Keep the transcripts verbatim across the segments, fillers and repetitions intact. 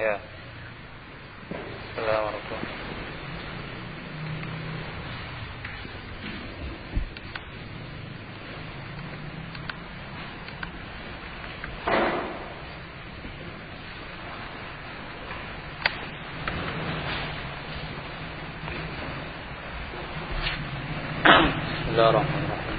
Ya. Assalamualaikum. Bismillahirrahmanirrahim.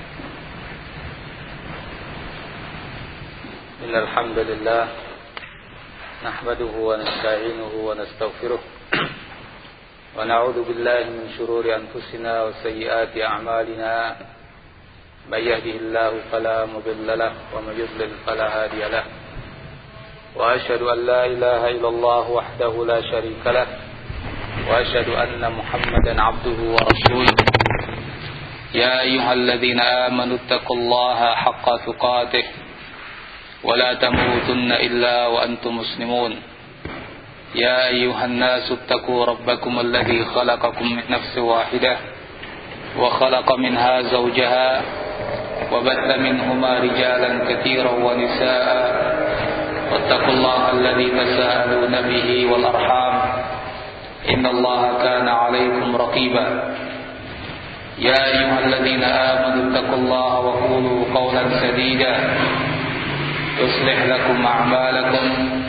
Innal hamdalillah nahmaduhu wa nasta'inuhu wa nastaghfiruh wa na'udzu billahi min shururi anfusina wa sayyiati a'malina may yahdihillahu fala mudilla lahu wa may yudlil fala hadiya lahu wa asyhadu an la ilaha illallah wahdahu la syarika lahu wa asyhadu anna Muhammadan 'abduhu wa rasuluh. يا أيها الذين آمنوا اتقوا الله حق تقاته ولا تموتن إلا وأنتم مسلمون يا أيها الناس اتقوا ربكم الذي خلقكم من نفس واحدة وخلق منها زوجها وبث منهما رجالا كثيرا ونساء واتقوا الله الذي تساءلون به والأرحام إن الله كان عليكم رقيبا يا أيها الذين آمنوا اتقوا الله وقولوا قولا سديدا يصلح لكم أعمالكم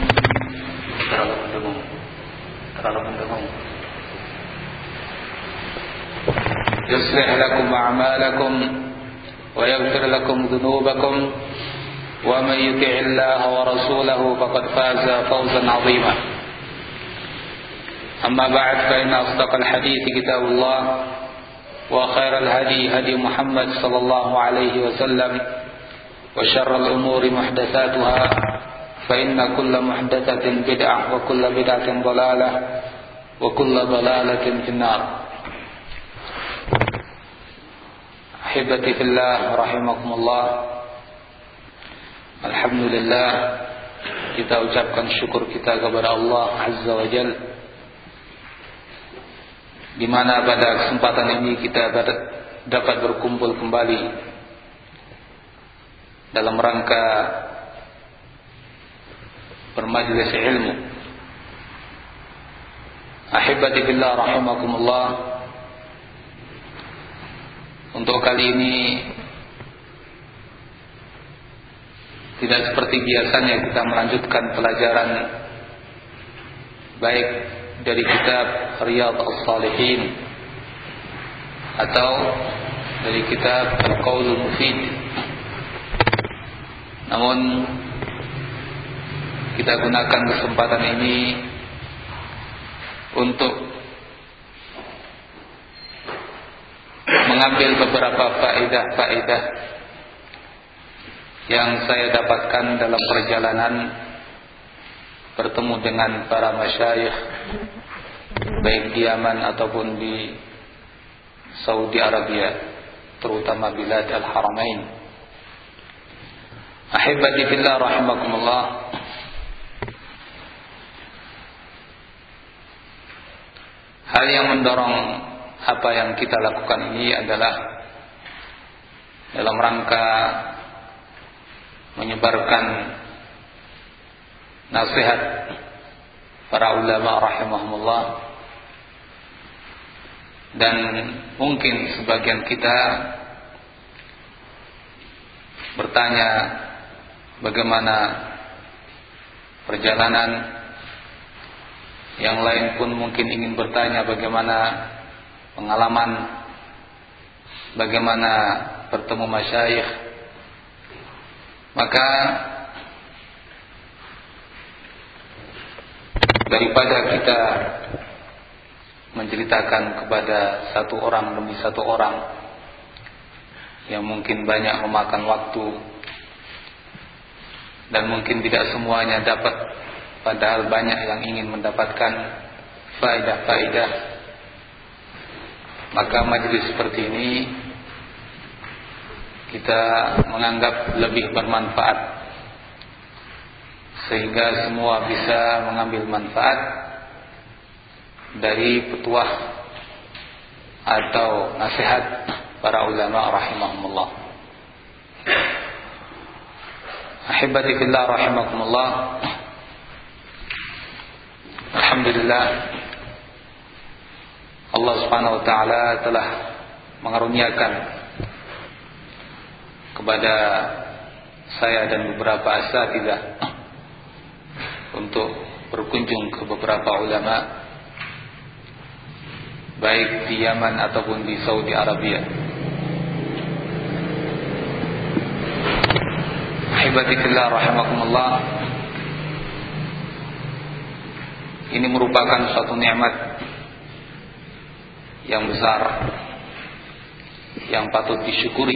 يصلح لكم أعمالكم ويغفر لكم ذنوبكم ومن يطع الله ورسوله فقد فاز فوزا عظيما أما بعد فإن أصدق الحديث كتاب الله وخير الهدي هدي محمد صلى الله عليه وسلم وشر الأمور محدثاتها فإن كل محدثة بدعة وكل بدعة ضلالة وكل ضلالة في النار. أحبتي في الله رحمكم الله. Alhamdulillah, kita ucapkan syukur kita kepada Allah Azza wa Jalla, di mana pada kesempatan ini kita dapat berkumpul kembali dalam rangka bermajlis ilmu. Ahibati fillah rahimakumullah. Untuk kali ini tidak seperti biasanya kita melanjutkan pelajaran baik dari kitab Riyadhus Shalihin atau dari kitab Al-Qaulul Mufid. Namun kita gunakan kesempatan ini untuk mengambil beberapa faedah-faedah yang saya dapatkan dalam perjalanan bertemu dengan para masyayikh baik di Yaman ataupun di Saudi Arabia, terutama bilad Al-Haramain. Ahibati fillah rahimakumullah. Hal yang mendorong apa yang kita lakukan ini adalah dalam rangka menyebarkan nasihat para ulama rahimahumullah, dan mungkin sebagian kita bertanya bagaimana perjalanan, yang lain pun mungkin ingin bertanya bagaimana pengalaman, bagaimana bertemu masyayikh. Maka daripada kita menceritakan kepada satu orang demi satu orang yang mungkin banyak memakan waktu dan mungkin tidak semuanya dapat, padahal banyak yang ingin mendapatkan faedah-faedah, maka majelis seperti ini kita menganggap lebih bermanfaat, sehingga semua bisa mengambil manfaat dari petuah atau nasihat para ulama rahimahumullah. Ahibati fillah rahimakumullah. Alhamdulillah, Allah Subhanahu wa taala telah mengaruniakan kepada saya dan beberapa asatidzah untuk berkunjung ke beberapa ulama baik di Yaman ataupun di Saudi Arabia. Ahibati fillah rahimakumullah, ini merupakan suatu nikmat yang besar yang patut disyukuri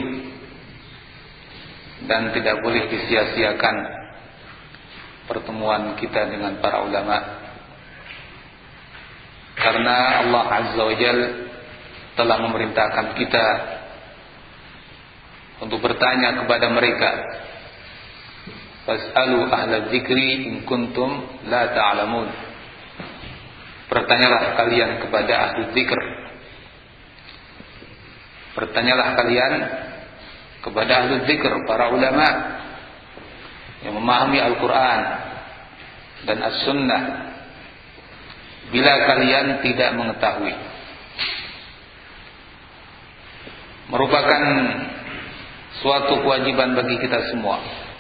dan tidak boleh disia-siakan pertemuan kita dengan para ulama, karena Allah Azza wa Jalla telah memerintahkan kita untuk bertanya kepada mereka, fas'alu ahla dzikri in kuntum la ta'lamun. Bertanyalah kalian kepada ahli dzikr, bertanyalah kalian kepada ahli dzikr, para ulama yang memahami Al-Quran dan As-Sunnah, bila kalian tidak mengetahui. Merupakan suatu kewajiban bagi kita semua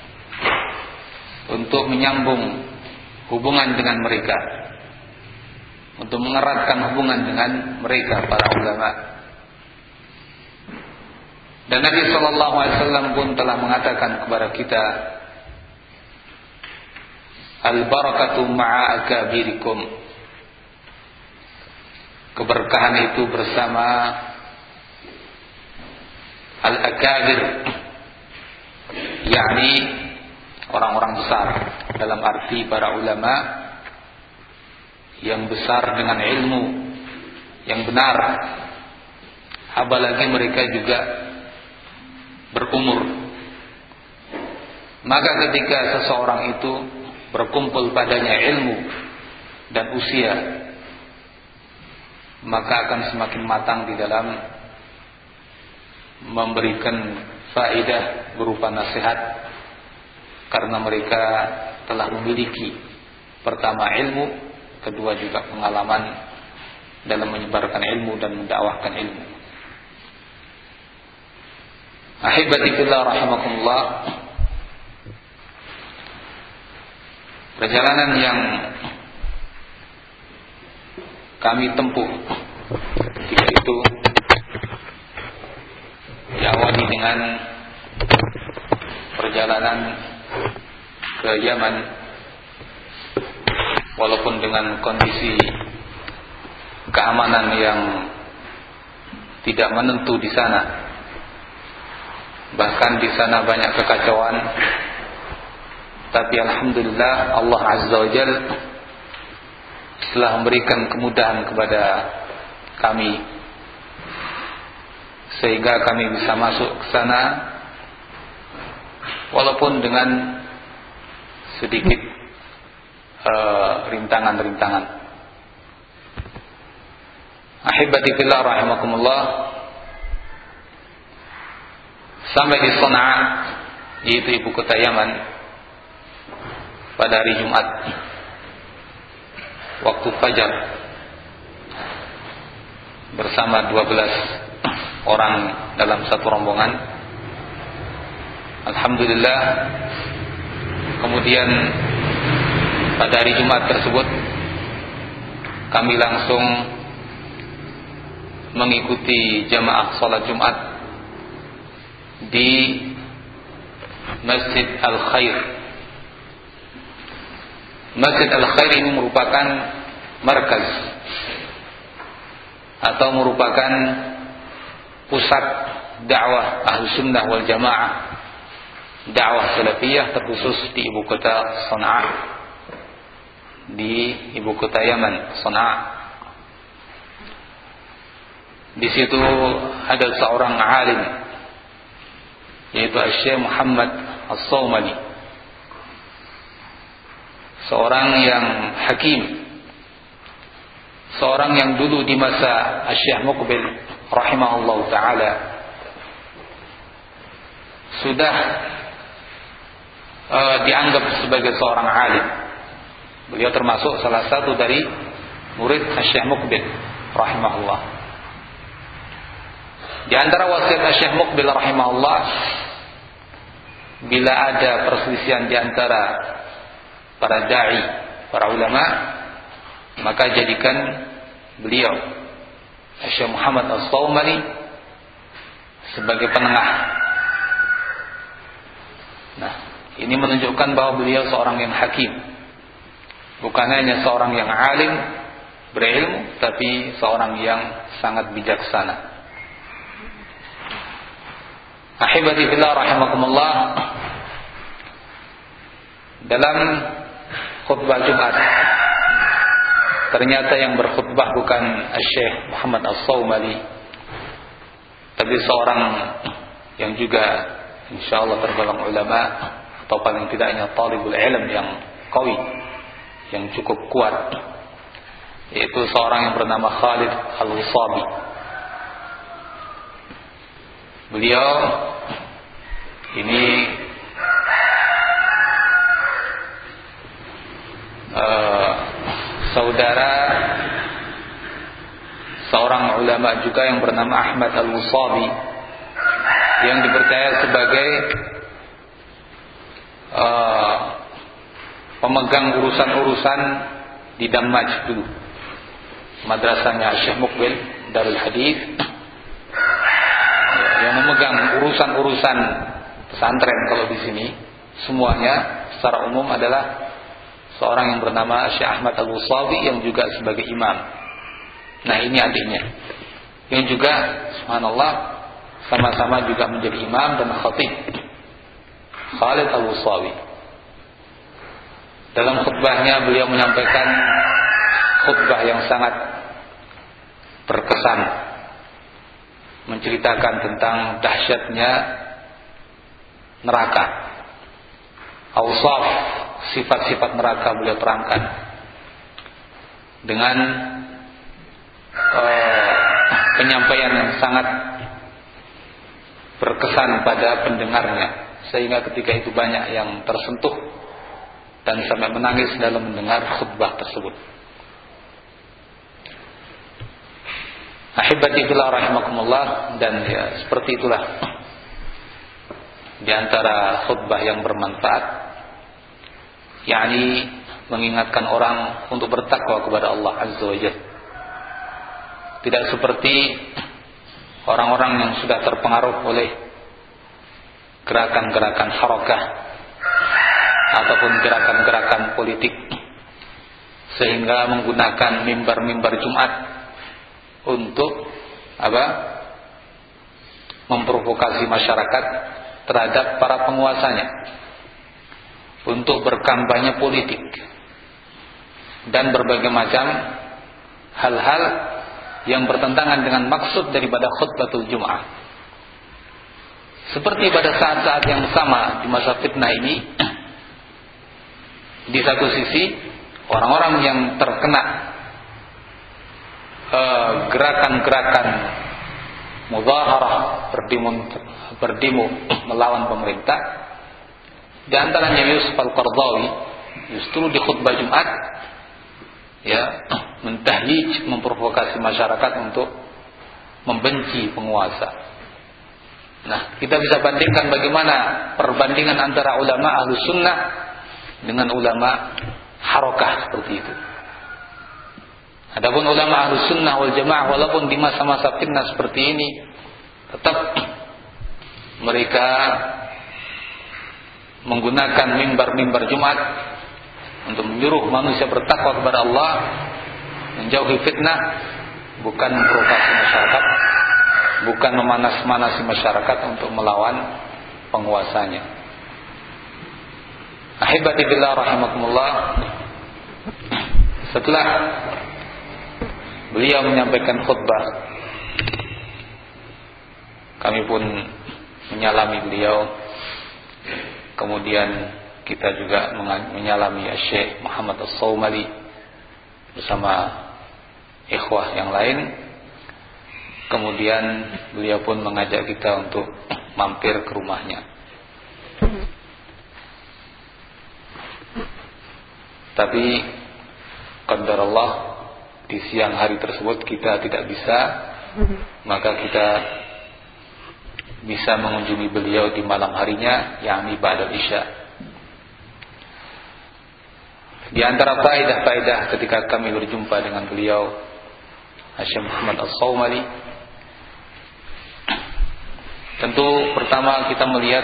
untuk menyambung hubungan dengan mereka, untuk mengeratkan hubungan dengan mereka, para ulama. Dan Nabi sallallahu alaihi wasallam pun telah mengatakan kepada kita, al-barakatu ma'a akabirikum. Keberkahan itu bersama al-akabir, yakni orang-orang besar, dalam arti para ulama yang besar dengan ilmu yang benar, apalagi mereka juga berumur. Maka ketika seseorang itu berkumpul padanya ilmu dan usia, maka akan semakin matang di dalam memberikan faedah berupa nasihat, karena mereka telah memiliki pertama ilmu, kedua juga pengalaman dalam menyebarkan ilmu dan mendakwahkan ilmu. Ahibati fillah rahimakumullah, perjalanan yang kami tempuh ketika itu diawali dengan perjalanan ke Yaman, walaupun dengan kondisi keamanan yang tidak menentu di sana. Bahkan di sana banyak kekacauan, tapi alhamdulillah Allah Azza wa Jalla telah memberikan kemudahan kepada kami sehingga kami bisa masuk ke sana walaupun dengan sedikit uh, rintangan-rintangan. Ahibati fillah rahimakumullah, sampai di Sana'a, yaitu ibu kota Yaman, pada hari Jumat waktu fajar bersama dua belas orang dalam satu rombongan. Alhamdulillah, kemudian pada hari Jumat tersebut kami langsung mengikuti jamaah salat Jumat di Masjid Al-Khair. Masjid Al-Khair ini merupakan markaz atau merupakan pusat dakwah Ahlussunnah wal Jamaah, dakwah salafiyah, terkhusus di ibu kota Sana'a, di ibu kota Yaman, Sana'a. Di situ ada seorang alim, yaitu Syekh Muhammad As-Sawmali, seorang yang hakim, seorang yang dulu di masa Syekh Muqbil rahimahullah ta'ala sudah uh, dianggap sebagai seorang alim, Beliau termasuk salah satu dari murid Syekh Muqbil rahimahullah. Di antara wasiat Syekh Muqbil rahimahullah, bila ada perselisihan di antara para dai, para ulama, maka jadikan beliau Syekh Muhammad As-Sawmali sebagai penengah. Nah, ini menunjukkan bahwa beliau seorang yang hakim, bukan hanya seorang yang alim berilmu, tapi seorang yang sangat bijaksana. Ahibati fillah rahimakumullah, dalam khutbah Jumat ternyata yang berkhutbah bukan Syekh Muhammad As-Sawmali, tapi seorang yang juga insyaallah tergolong ulama, atau paling tidaknya talibul ilm yang qawi, yang cukup kuat, yaitu seorang yang bernama Khalid Al-Usabi. Beliau ini uh, saudara seorang ulama juga yang bernama Ahmad Al-Usabi, yang dipercaya sebagai uh, pemegang urusan-urusan di Damaj dulu, madrasahnya Syekh Muqbil Darul Hadis, yang memegang urusan-urusan pesantren. Kalau di sini semuanya secara umum adalah seorang yang bernama Syekh Ahmad Al-Usabi, yang juga sebagai imam. Nah, ini adiknya yang juga subhanallah sama-sama juga menjadi imam dan khatib, Khalid Al-Usabi. Dalam khutbahnya beliau menyampaikan khutbah yang sangat berkesan, menceritakan tentang dahsyatnya neraka. Awsaf, sifat-sifat neraka beliau terangkan dengan uh, penyampaian yang sangat berkesan pada pendengarnya, sehingga ketika itu banyak yang tersentuh dan sampai menangis dalam mendengar khutbah tersebut. Ahibati fillah rahimakumullah, dan ya seperti itulah di antara khutbah yang bermanfaat, yakni mengingatkan orang untuk bertakwa kepada Allah Azza wa Jalla. Tidak seperti orang-orang yang sudah terpengaruh oleh gerakan-gerakan harakah ataupun gerakan-gerakan politik, sehingga menggunakan mimbar-mimbar Jumat untuk apa? Memprovokasi masyarakat terhadap para penguasanya, untuk berkampanye politik dan berbagai macam hal-hal yang bertentangan dengan maksud daripada khutbatul Jum'ah. Seperti pada saat-saat yang sama di masa fitnah ini, di satu sisi orang-orang yang terkena uh, gerakan-gerakan muzaharah, berdemo, berdemo melawan pemerintah, di antaranya Yusuf Al-Qaradawi, justru di khutbah Jumat ya mentahlij, memprovokasi masyarakat untuk membenci penguasa. Nah, kita bisa bandingkan bagaimana perbandingan antara ulama Ahlus Sunnah dengan ulama harakah seperti itu. Adapun ulama Ahlus Sunnah wal Jamaah, walaupun di masa-masa fitnah seperti ini, tetap mereka menggunakan mimbar-mimbar Jumat untuk menyuruh manusia bertakwa kepada Allah, menjauhi fitnah, bukan memprovokasi masyarakat, bukan memanas-manasi masyarakat untuk melawan penguasanya. Ahibati billah rahimakumullah, setelah beliau menyampaikan khutbah, kami pun menyalami beliau. Kemudian kita juga menyalami Syekh Muhammad As-Sawmali bersama ikhwah yang lain. Kemudian beliau pun mengajak kita untuk mampir ke rumahnya. Tapi qadarullah di siang hari tersebut kita tidak bisa, maka kita bisa mengunjungi beliau di malam harinya, yakni ba'da isya. Di antara faedah-faedah ketika kami berjumpa dengan beliau Syekh Muhammad As-Sawmali, tentu pertama kita melihat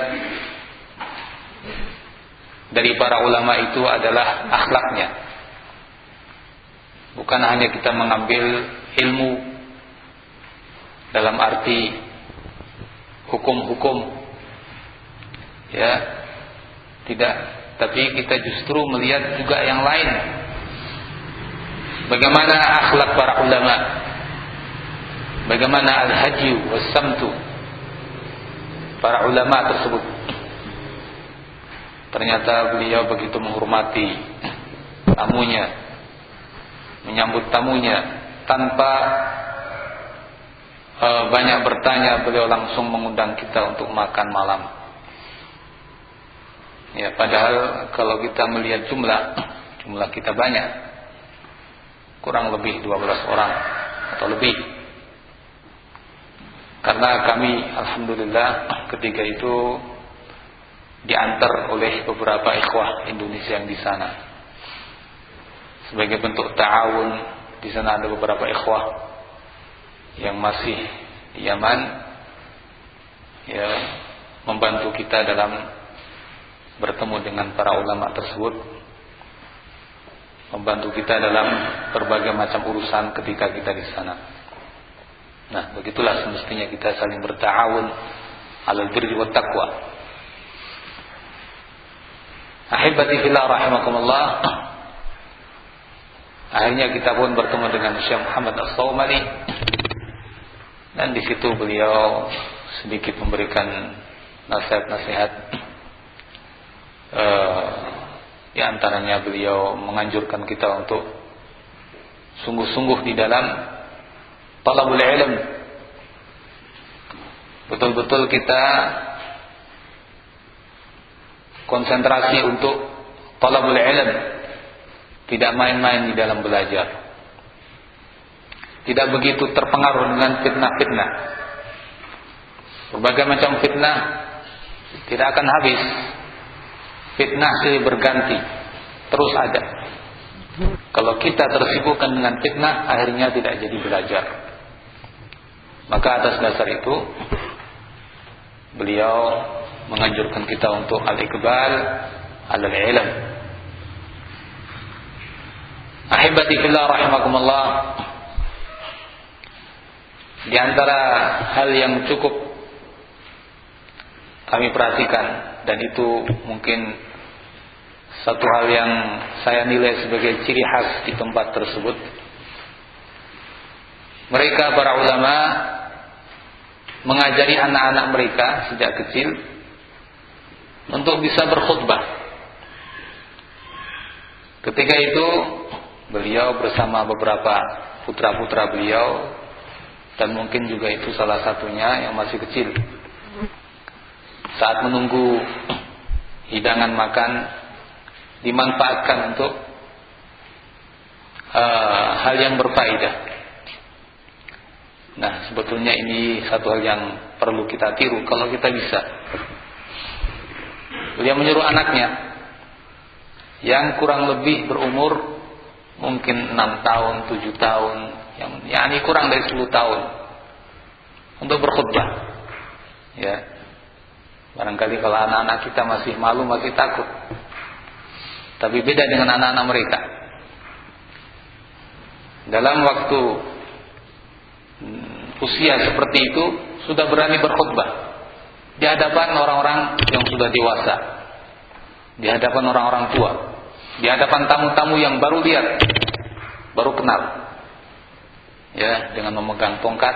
dari para ulama itu adalah akhlaknya. Bukan hanya kita mengambil ilmu dalam arti hukum-hukum, ya, tidak, tapi kita justru melihat juga yang lain. Bagaimana akhlak para ulama, bagaimana al-hadyu was-samtu para ulama tersebut. Ternyata beliau begitu menghormati tamunya, menyambut tamunya tanpa uh, banyak bertanya. Beliau langsung mengundang kita untuk makan malam. Ya, padahal kalau kita melihat jumlah, jumlah kita banyak, kurang lebih dua belas orang atau lebih. Karena kami alhamdulillah ketika itu diantar oleh beberapa ikhwah Indonesia yang di sana. Sebagai bentuk ta'awun, di sana ada beberapa ikhwah yang masih di Yaman, ya, membantu kita dalam bertemu dengan para ulama tersebut, membantu kita dalam berbagai macam urusan ketika kita di sana. Nah, begitulah semestinya kita saling berta'awun 'alal birri wat taqwa. Ahibati fillah rahimakumullah. Akhirnya kita pun bertemu dengan Syekh Muhammad As-Sawmali, dan di situ beliau sedikit memberikan nasihat-nasihat. Uh, di antaranya beliau menganjurkan kita untuk sungguh-sungguh di dalam talabul ilm. Betul-betul kita konsentrasi untuk talabul ilm, tidak main-main di dalam belajar, tidak begitu terpengaruh dengan fitnah-fitnah. Berbagai macam fitnah tidak akan habis. Fitnah silih berganti, terus ada. Kalau kita tersibukkan dengan fitnah, akhirnya tidak jadi belajar. Maka atas dasar itu beliau menganjurkan kita untuk al-iqbal alal ilm. Ahibati fillah rahimakumullah. Di antara hal yang cukup kami perhatikan, dan itu mungkin satu hal yang saya nilai sebagai ciri khas di tempat tersebut, mereka para ulama mengajari anak-anak mereka sejak kecil untuk bisa berkhutbah. Ketika itu beliau bersama beberapa putra-putra beliau, dan mungkin juga itu salah satunya yang masih kecil, saat menunggu hidangan makan dimanfaatkan untuk uh, hal yang berfaedah. Nah, sebetulnya ini satu hal yang perlu kita tiru kalau kita bisa. Beliau menyuruh anaknya yang kurang lebih berumur mungkin enam tahun, tujuh tahun, yang yakni kurang dari sepuluh tahun, untuk berkhutbah. Ya. Barangkali kalau anak-anak kita masih malu, masih takut. Tapi beda dengan anak-anak mereka. Dalam waktu usia seperti itu sudah berani berkhutbah di hadapan orang-orang yang sudah dewasa, di hadapan orang-orang tua, di hadapan tamu-tamu yang baru lihat, baru kenal. Ya, dengan memegang tongkat,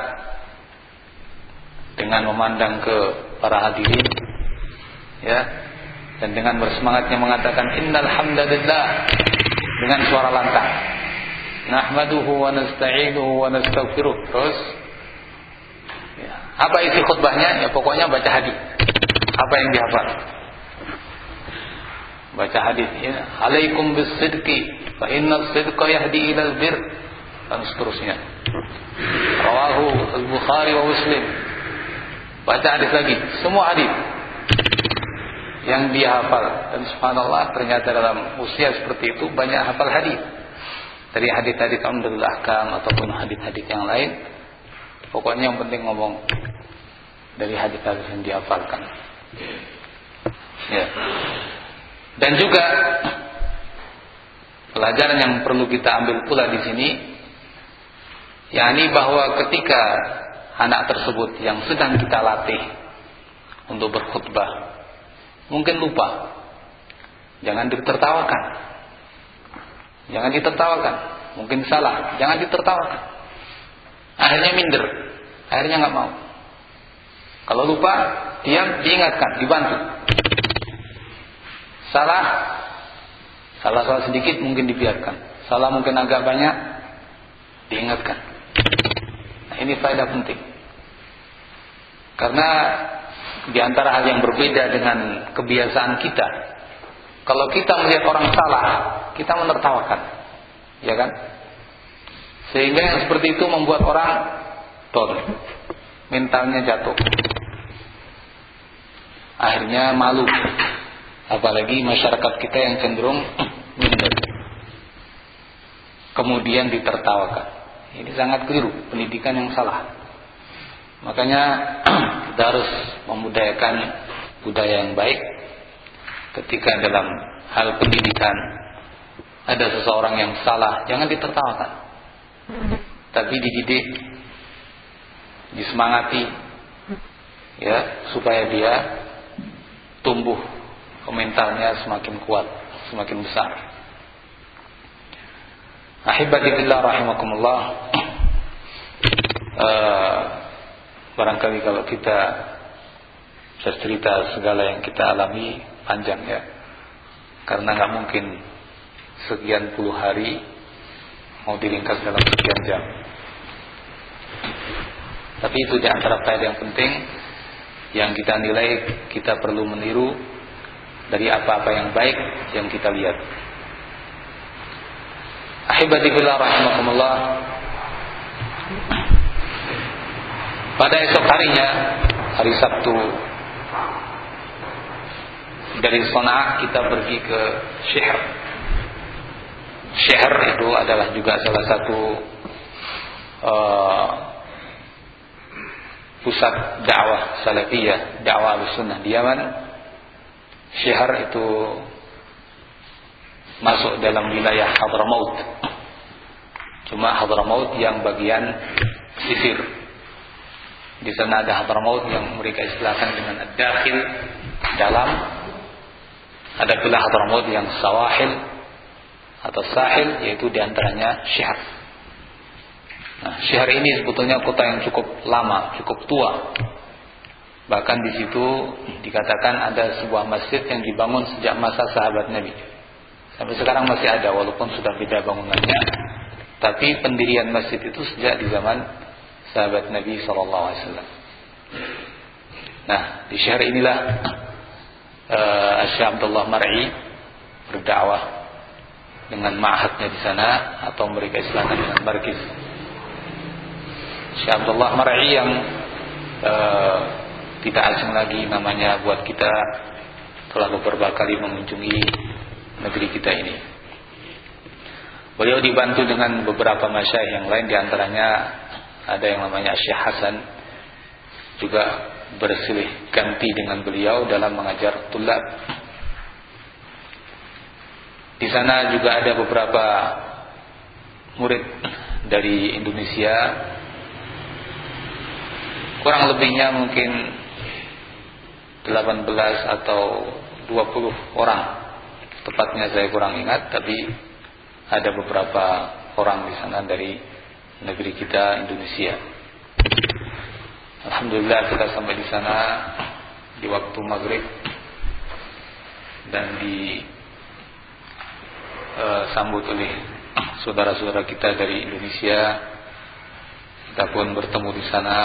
dengan memandang ke para hadirin, ya, dan dengan bersemangatnya mengatakan innal hamdalillah dengan suara lantang, nahmaduhu wa nasta'inuhu wa nastaghfiruh. Terus ya, apa isi khutbahnya? Ya pokoknya baca hadis, apa yang dihafal. baca hadis ini, alaikum bis-sidqi fa inna as-sidqa yahdi ila al-birr, dan seterusnya. Rawahu al-Bukhari wa Muslim. Baca hadis lagi, semua hadis yang dia hafal. Dan subhanallah, ternyata dalam usia seperti itu banyak hafal hadis. Dari hadis-hadis Umdatul Ahkam ataupun hadis-hadis yang lain. Pokoknya yang penting ngomong dari hadis-hadis yang dihafalkan. Ya. Dan juga pelajaran yang perlu kita ambil pula di sini, yakni bahwa ketika anak tersebut yang sedang kita latih untuk berkhutbah mungkin lupa, jangan ditertawakan. Jangan ditertawakan. Mungkin salah, jangan ditertawakan. Akhirnya minder, akhirnya nggak mau. Kalau lupa, diam, diingatkan, dibantu. Salah, salah salah sedikit mungkin dibiarkan. Salah mungkin agak banyak, diingatkan. Nah, ini faedah penting. Karena di antara hal yang berbeda dengan kebiasaan kita, kalau kita melihat orang salah, kita menertawakan, ya kan? Sehingga yang seperti itu membuat orang down, mentalnya jatuh, akhirnya malu. Apalagi masyarakat kita yang cenderung minder, kemudian ditertawakan. Ini sangat keliru, pendidikan yang salah. Makanya kita harus membudayakan budaya yang baik. Ketika dalam hal pendidikan ada seseorang yang salah, jangan ditertawakan, tapi dididik, disemangati, ya, supaya dia tumbuh, mentalnya semakin kuat, semakin besar. Ahibati billah rahimakumullah. uh, Barangkali kalau kita bercerita segala yang kita alami panjang, ya, karena nggak mungkin sekian puluh hari mau diringkas dalam sekian jam. Tapi itu di antara faedah yang penting yang kita nilai, kita perlu meniru dari apa-apa yang baik yang kita lihat. Ahibati fillah rahimakumullah. Pada esok harinya, hari Sabtu, dari Sana'a kita pergi ke Syihr. Syihr itu adalah juga salah satu uh, pusat dakwah salafiyah, dakwah Ahlussunnah di Yaman. Syihr itu masuk dalam wilayah Hadramaut. Cuma Hadramaut yang bagian pesisir. Di sana ada Hadramaut yang mereka istilahkan dengan ad-dakhil, dalam. Ada pula Hadramaut yang sawahil atau sahil, yaitu diantaranya Syihr. Nah, Syihr ini sebetulnya kota yang cukup lama, cukup tua. Bahkan di situ dikatakan ada sebuah masjid yang dibangun sejak masa sahabat Nabi. Sampai sekarang masih ada, walaupun sudah beda bangunannya. Tapi pendirian masjid itu sejak di zaman sahabat Nabi sallallahu alaihi wasallam. Nah, di Syihr inilah uh, Syekh Abdullah Mar'i berdakwah dengan ma'hadnya di sana, atau mereka istilahkan dengan markiz. Syekh Abdullah Mar'i yang uh, tidak asing lagi namanya buat kita, telah beberapa kali mengunjungi negeri kita ini. Beliau dibantu dengan beberapa masyayikh yang lain, diantaranya ada yang namanya Syekh Hasan, juga bersilih ganti dengan beliau dalam mengajar tulab. Di sana juga ada beberapa murid dari Indonesia, kurang lebihnya mungkin delapan belas atau dua puluh orang, tepatnya saya kurang ingat, tapi ada beberapa orang di sana dari negeri kita Indonesia. Alhamdulillah kita sampai di sana di waktu maghrib dan disambut uh, oleh saudara-saudara kita dari Indonesia. Kita pun bertemu di sana.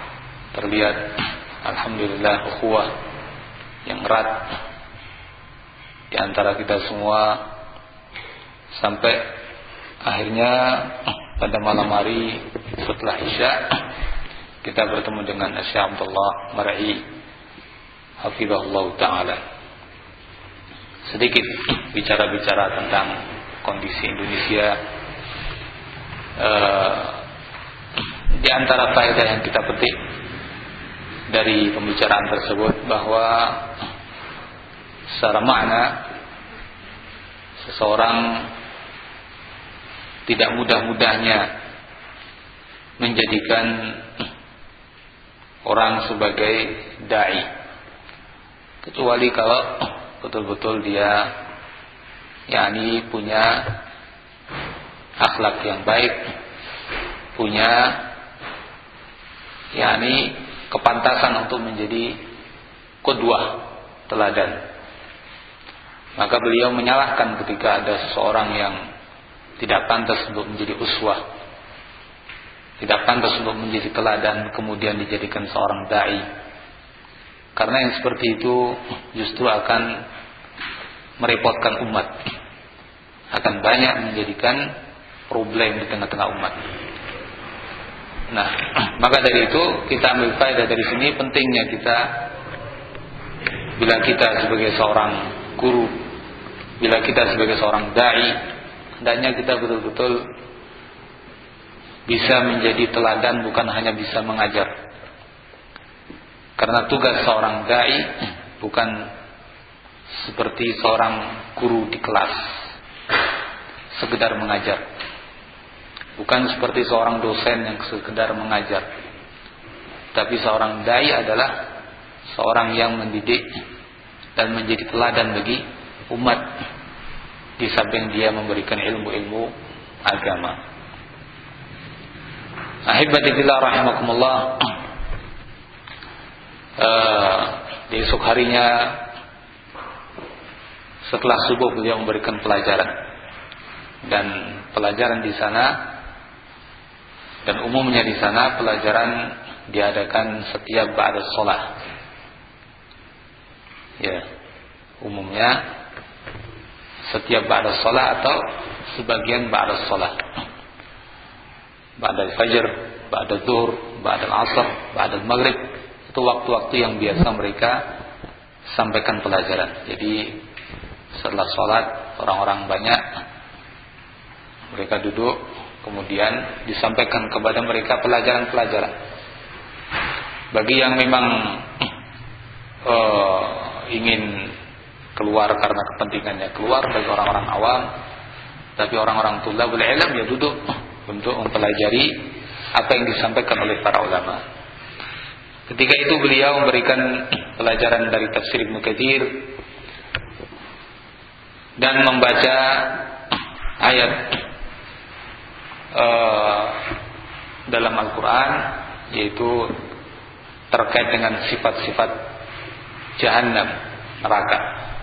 Terlihat alhamdulillah ukhuwah yang erat di antara kita semua sampai akhirnya pada malam hari setelah Isya kita bertemu dengan Syekh Abdullah Mar'i hafizahullah taala. Sedikit bicara-bicara tentang kondisi Indonesia. Uh, di antara faedah yang kita petik dari pembicaraan tersebut bahwa secara makna seseorang tidak mudah-mudahnya menjadikan orang sebagai dai, kecuali kalau betul-betul dia yakni punya akhlak yang baik, punya yakni kepantasan untuk menjadi qudwah, teladan. Maka beliau menyalahkan ketika ada seseorang yang tidak pantas untuk menjadi uswah, tidak pantas untuk menjadi teladan, kemudian dijadikan seorang dai. Karena yang seperti itu justru akan merepotkan umat, akan banyak menjadikan problem di tengah-tengah umat. Nah, maka dari itu kita ambil faedah dari sini, pentingnya kita, bila kita sebagai seorang guru, bila kita sebagai seorang dai, hendaknya kita betul-betul bisa menjadi teladan, bukan hanya bisa mengajar. Karena tugas seorang dai bukan seperti seorang guru di kelas, sekedar mengajar. Bukan seperti seorang dosen yang sekedar mengajar. Tapi seorang dai adalah seorang yang mendidik dan menjadi teladan bagi umat, di samping dia memberikan ilmu-ilmu agama. Ahibati fillah rahimakumullah. uh, Di esok harinya setelah subuh beliau memberikan pelajaran, dan pelajaran di sana dan umumnya di sana pelajaran diadakan setiap ba'da shalah. Ya, umumnya setiap ba'da shalah atau sebagian ba'da shalah. Ba'da fajr, ba'da zuhur, ba'da asar, ba'da maghrib, itu waktu-waktu yang biasa mereka sampaikan pelajaran. Jadi setelah sholat orang-orang banyak, mereka duduk, kemudian disampaikan kepada mereka pelajaran-pelajaran. Bagi yang memang uh, ingin keluar karena kepentingannya keluar, bagi orang-orang awam, tapi orang-orang tulabul ilm ya duduk untuk mempelajari apa yang disampaikan oleh para ulama. Ketika itu beliau memberikan pelajaran dari tafsir Ibnu Katsir dan membaca ayat uh, dalam Al-Quran, yaitu terkait dengan sifat-sifat Jahannam, neraka.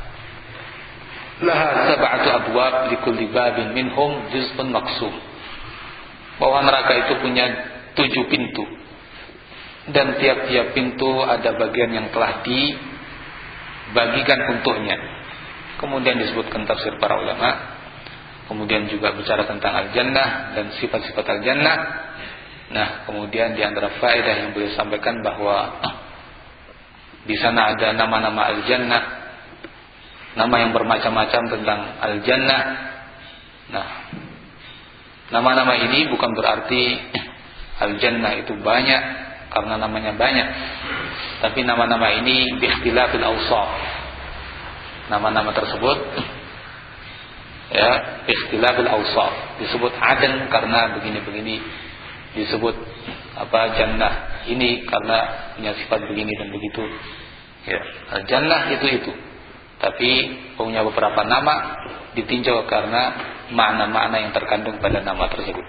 Laha sab'atu abwab likulli babin minhum juz'un maqsum. Bahwa neraka itu punya tujuh pintu, dan tiap-tiap pintu ada bagian yang telah dibagikan untuknya. Kemudian disebutkan tafsir para ulama, kemudian juga bicara tentang al-jannah dan sifat-sifat al-jannah. Nah, kemudian di antara faedah yang beliau sampaikan bahwa di sana ada nama-nama al-jannah, nama yang bermacam-macam tentang al-jannah. Nah, nama-nama ini bukan berarti al-jannah itu banyak karena namanya banyak, tapi nama-nama ini biikhtilafil awsaf. Nama-nama tersebut ya ikhtilafil awsaf, disebut adan karena begini-begini, disebut apa jannah ini karena punya sifat begini dan begitu. Ya, al-jannah itu itu. Tapi punya beberapa nama ditinjau karena makna-makna yang terkandung pada nama tersebut.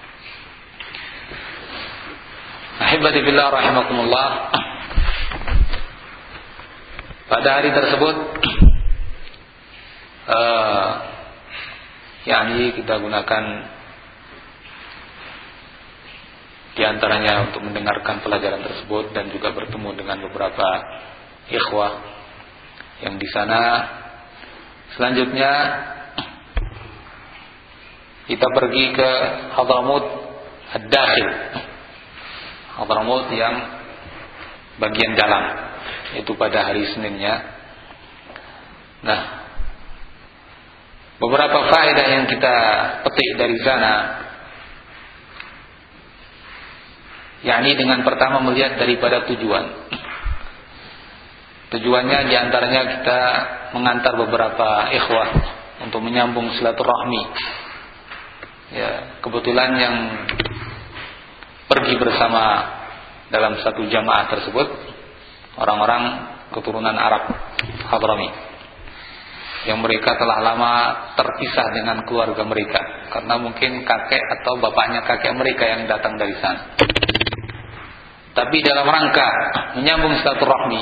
Ahibati billah rahimakumullah. Pada hari tersebut uh, yakni kita gunakan di antaranya untuk mendengarkan pelajaran tersebut dan juga bertemu dengan beberapa ikhwah yang di sana Selanjutnya kita pergi ke Hadramaut Ad-Dakhil, Hadramaut yang bagian dalam, itu pada hari Seninnya. Nah, beberapa faedah yang kita petik dari sana, yakni dengan pertama melihat daripada tujuan. Tujuannya diantaranya kita mengantar beberapa ikhwah untuk menyambung silaturahmi. Ya, kebetulan yang pergi bersama dalam satu jamaah tersebut orang-orang keturunan Arab Hadrami, yang mereka telah lama terpisah dengan keluarga mereka karena mungkin kakek atau bapaknya kakek mereka yang datang dari sana. Tapi dalam rangka menyambung silaturahmi,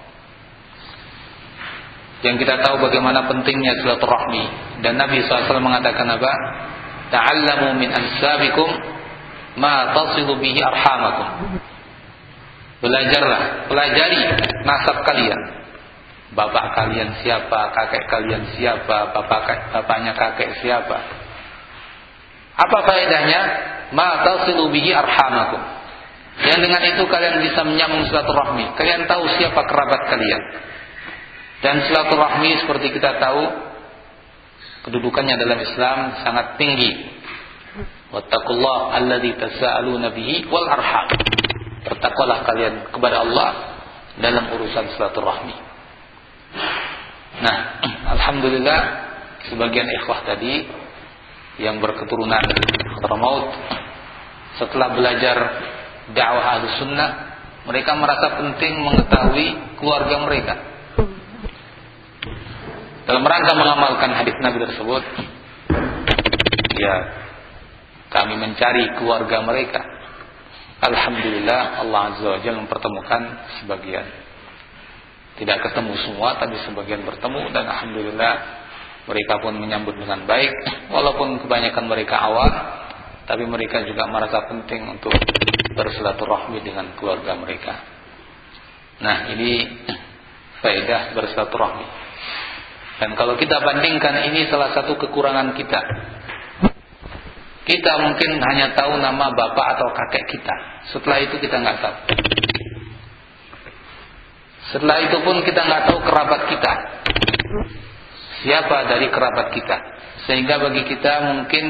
yang kita tahu bagaimana pentingnya silaturahmi, dan Nabi shallallahu alaihi wasallam mengatakan apa? Ta'allamu min ansabikum ma tasilu bihi arhamakum. Belajarlah, pelajari nasab kalian. Bapak kalian siapa, kakek kalian siapa, bapak bapaknya kakek siapa. Apa faedahnya? Ma tasilu bihi arhamakum. Yang dengan itu kalian bisa menyambung silaturahmi. Kalian tahu siapa kerabat kalian. Dan silaturahmi seperti kita tahu kedudukannya dalam Islam sangat tinggi. Wattaqullah alladzi tasaaluna bihi wal arham. Bertakwalah kalian kepada Allah dalam urusan silaturahmi. Nah, alhamdulillah sebagian ikhwah tadi yang berketurunan Hadramaut setelah belajar dakwah Ahlussunnah, mereka merasa penting mengetahui keluarga mereka. Dalam rangka mengamalkan hadis Nabi tersebut, ya, kami mencari keluarga mereka. Alhamdulillah Allah Azza wa Jalla mempertemukan sebagian. Tidak ketemu semua, tapi sebagian bertemu, dan alhamdulillah mereka pun menyambut dengan baik. Walaupun kebanyakan mereka awam, tapi mereka juga merasa penting untuk bersilaturahmi dengan keluarga mereka. Nah, ini faedah bersilaturahmi. Dan kalau kita bandingkan, ini salah satu kekurangan kita. Kita mungkin hanya tahu nama bapak atau kakek kita. Setelah itu kita nggak tahu. Setelah itu pun kita nggak tahu kerabat kita. Siapa dari kerabat kita. Sehingga bagi kita mungkin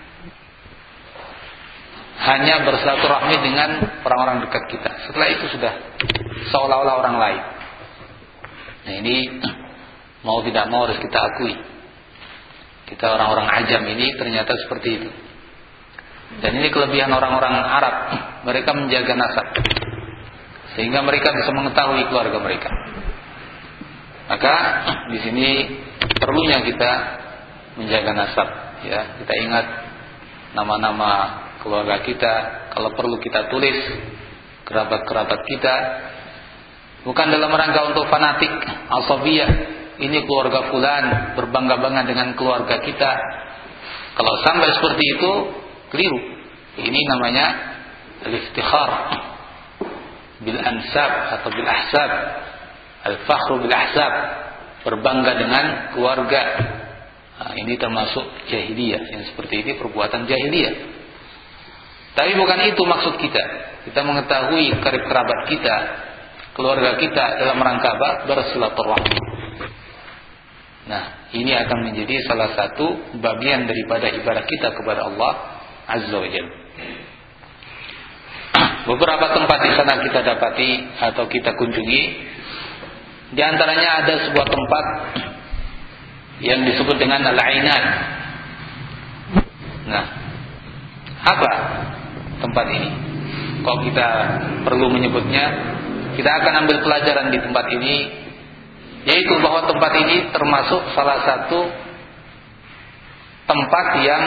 hanya bersilaturahmi dengan orang-orang dekat kita. Setelah itu sudah seolah-olah orang lain. Nah, ini mau tidak mau harus kita akui. Kita orang-orang ajam ini ternyata seperti itu. Dan ini kelebihan orang-orang Arab. Mereka menjaga nasab, sehingga mereka bisa mengetahui keluarga mereka. Maka di sini perlunya kita menjaga nasab. Ya, kita ingat nama-nama keluarga kita. Kalau perlu kita tulis kerabat-kerabat kita. Bukan dalam rangka untuk fanatik, asabiyah. Ini keluarga fulan, berbangga-bangga dengan keluarga kita. Kalau sampai seperti itu, keliru. Ini namanya al-iftikhar bil ansab atau bil ahsab, al-fakhru bil ahsab, berbangga dengan keluarga. Nah, ini termasuk jahiliyah. Yang seperti ini perbuatan jahiliyah. Tapi bukan itu maksud kita. Kita mengetahui karib kerabat kita, keluarga kita dalam rangka apa? Bersilaturahmi. Nah, ini akan menjadi salah satu bagian daripada ibadah kita kepada Allah Azza wa Jalla. Beberapa tempat di sana kita dapati atau kita kunjungi. Di antaranya ada sebuah tempat yang disebut dengan Al-Ainan. Nah, apa tempat ini? Kalau kita perlu menyebutnya, kita akan ambil pelajaran di tempat ini, yaitu bahwa tempat ini termasuk salah satu tempat yang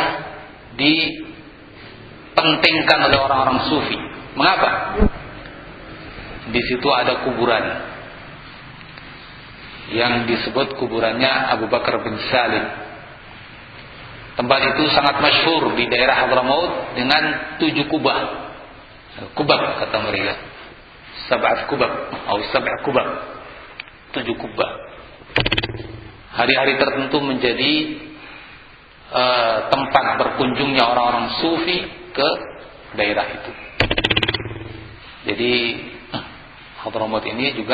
dipentingkan oleh orang-orang sufi. Mengapa? Di situ ada kuburan yang disebut kuburannya Abu Bakar bin Salim. Tempat itu sangat masyhur di daerah Hadramaut dengan tujuh kubah. Kubab kata mereka. Sab'at kubab atau sab'a kubab. Tujuh kubah. hari-hari tertentu menjadi uh, tempat berkunjungnya orang-orang sufi ke daerah itu. Jadi Hadramaut ini juga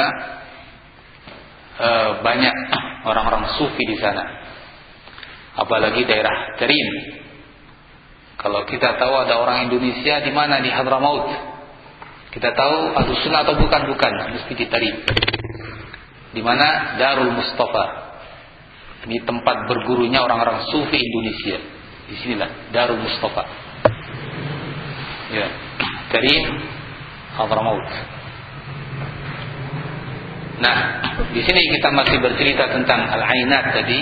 uh, banyak orang-orang sufi di sana. Apalagi daerah Tarim. Kalau kita tahu ada orang Indonesia di mana di Hadramaut, kita tahu Ahlus Sunnah atau bukan bukan mesti di Tarim. Di mana Darul Mustafa. Ini tempat bergurunya orang-orang sufi Indonesia. Di sinilah Darul Mustafa. Ya, Tarim, Hadramaut. Nah, di sini kita masih bercerita tentang Al-Ainat tadi.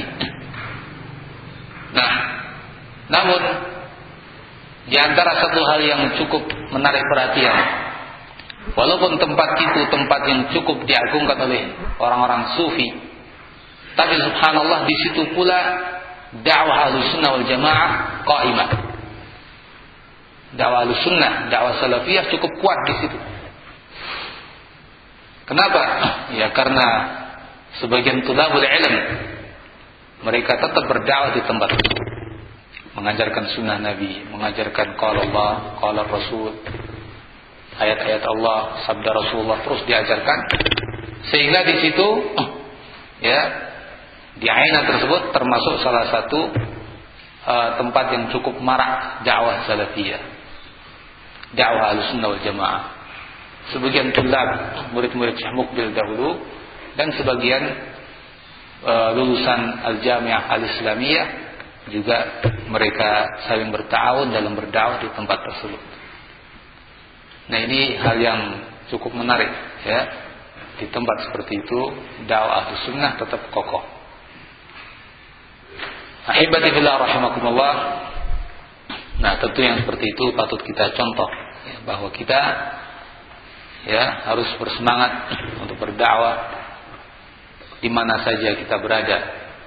Nah, namun di antara satu hal yang cukup menarik perhatian, walaupun tempat itu tempat yang cukup diagungkan oleh orang-orang sufi, tapi subhanallah di situ pula dakwah Ahlussunnah wal Jamaah qaimah. Dakwah Ahlussunnah, dakwah Salafiyah cukup kuat di situ. Kenapa? Ya karena sebagian tulabul ilm mereka tetap berdakwah di tempat itu, mengajarkan sunnah Nabi, mengajarkan qala Allah, qala Rasul, ayat-ayat Allah, sabda Rasulullah terus diajarkan, sehingga di situ ya di Ainat tersebut termasuk salah satu uh, tempat yang cukup marak dakwah salafiyah, dakwah Ahlussunnah wal Jamaah. Sebagian tulab, murid-murid Syekh Muqbil dahulu, dan sebagian uh, lulusan Al-Jami'ah Al-Islamiyah juga mereka saling berta'awun dalam berdakwah di tempat tersebut. Nah, ini hal yang cukup menarik ya. Di tempat seperti itu dakwah Ahlussunnah tetap kokoh. Ahibati fillah rahimakumullah. Nah, tentu yang seperti itu patut kita contoh ya, bahwa kita ya harus bersemangat untuk berdakwah di mana saja kita berada.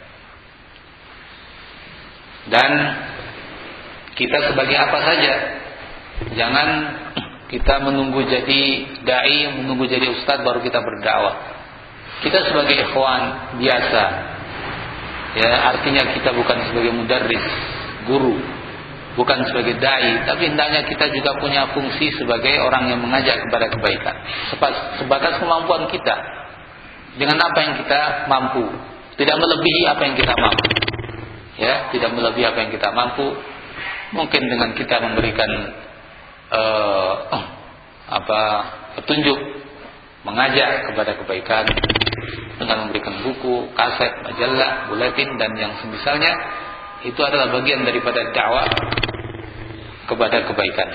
Dan kita sebagai apa saja, jangan kita menunggu jadi dai, menunggu jadi ustadz baru kita berdakwah. Kita sebagai ikhwan biasa, ya artinya kita bukan sebagai mudarris, guru, bukan sebagai dai, tapi hendaknya kita juga punya fungsi sebagai orang yang mengajak kepada kebaikan. Sebatas kemampuan kita, dengan apa yang kita mampu, tidak melebihi apa yang kita mampu. Ya, tidak melebihi apa yang kita mampu. Mungkin dengan kita memberikan uh, apa petunjuk, mengajak kepada kebaikan dengan memberikan buku, kaset, majalah, buletin dan yang semisalnya, itu adalah bagian daripada dakwah kepada kebaikan.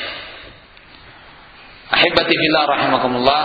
Ahibati fillah rahimakumullah.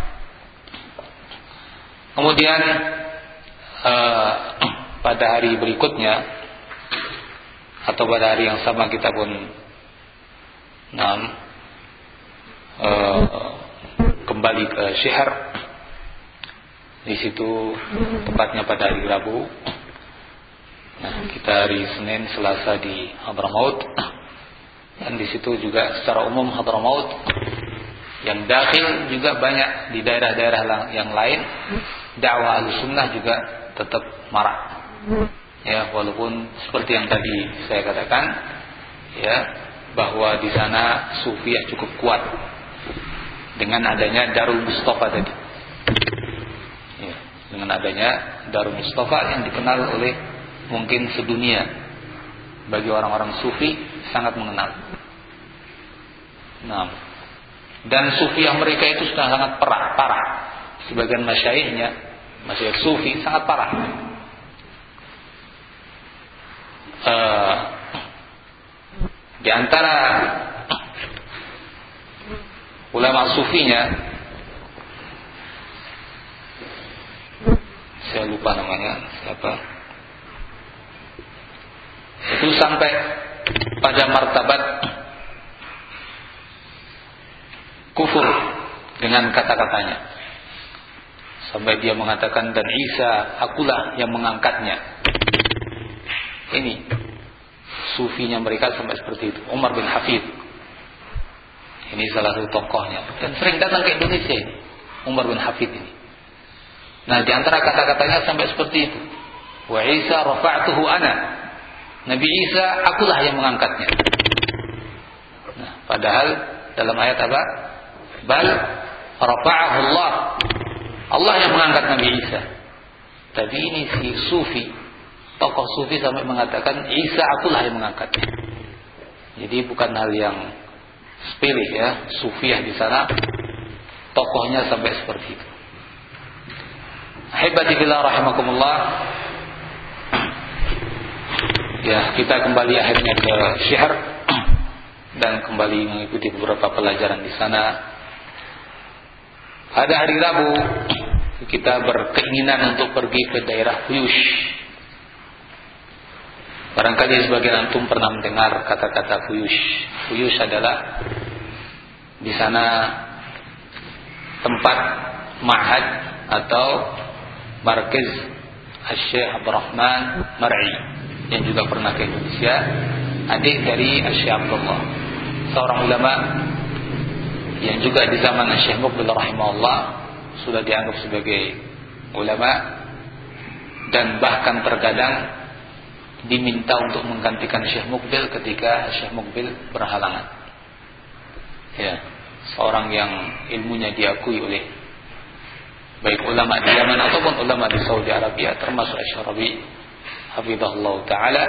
Kemudian uh, pada hari berikutnya atau pada hari yang sama kita pun nah, uh, kembali ke Syiar. Di situ tempatnya pada hari Rabu. Nah, kita hari Senin, Selasa di Hadramaut. Dan di situ juga secara umum Hadramaut yang dakhil juga banyak di daerah-daerah yang lain. Dakwah Ahlussunnah juga tetap marak. Ya, walaupun seperti yang tadi saya katakan, ya, bahwa di sana Sufiyah cukup kuat dengan adanya Darul Mustafa tadi. Ya, dengan adanya Darul Mustafa yang dikenal oleh mungkin sedunia, bagi orang-orang Sufi sangat mengenal. Nah, dan Sufiyah mereka itu sudah sangat parah, parah. Sebagian masyayikhnya, masyayikh Sufi sangat parah. Uh, di antara ulama sufinya, saya lupa namanya siapa, itu sampai pada martabat kufur dengan kata-katanya, sampai dia mengatakan, dan Isa akulah yang mengangkatnya. Ini sufinya mereka sampai seperti itu. Umar bin Hafid, ini salah satu tokohnya dan sering datang ke Indonesia ini, Umar bin Hafid ini. Nah, di antara kata-katanya sampai seperti itu. Wa Isa rafa'tuhu ana. Nabi Isa akulah yang mengangkatnya. Nah, padahal dalam ayat apa? Bal rafa'ahu Allah. Allah yang mengangkat Nabi Isa. Tapi ini si sufi, tokoh sufi sampai mengatakan Isa akulah yang mengangkatnya. Jadi bukan hal yang sepele ya, sufiah di sana tokohnya sampai seperti itu. Ahibati fillah rahimakumullah. Ya, kita kembali akhirnya ke Syihr dan kembali mengikuti beberapa pelajaran di sana. Pada hari Rabu kita berkeinginan untuk pergi ke daerah Huyush. Barangkali sebagian antum pernah mendengar kata-kata Huyush. Huyush adalah di sana tempat ma'had atau markaz Syekh Abdurrahman Mar'i yang juga pernah ke Indonesia, adik dari Syekh Abdullah, seorang ulama yang juga di zaman Syekh Muqbil rahimahullah sudah dianggap sebagai ulama dan bahkan terkadang diminta untuk menggantikan Syekh Muqbil ketika Syekh Muqbil berhalangan. Ya, seorang yang ilmunya diakui oleh baik ulama di Yaman ataupun ulama di Saudi Arabia, termasuk Asy-Syarabi hafizahullah taala,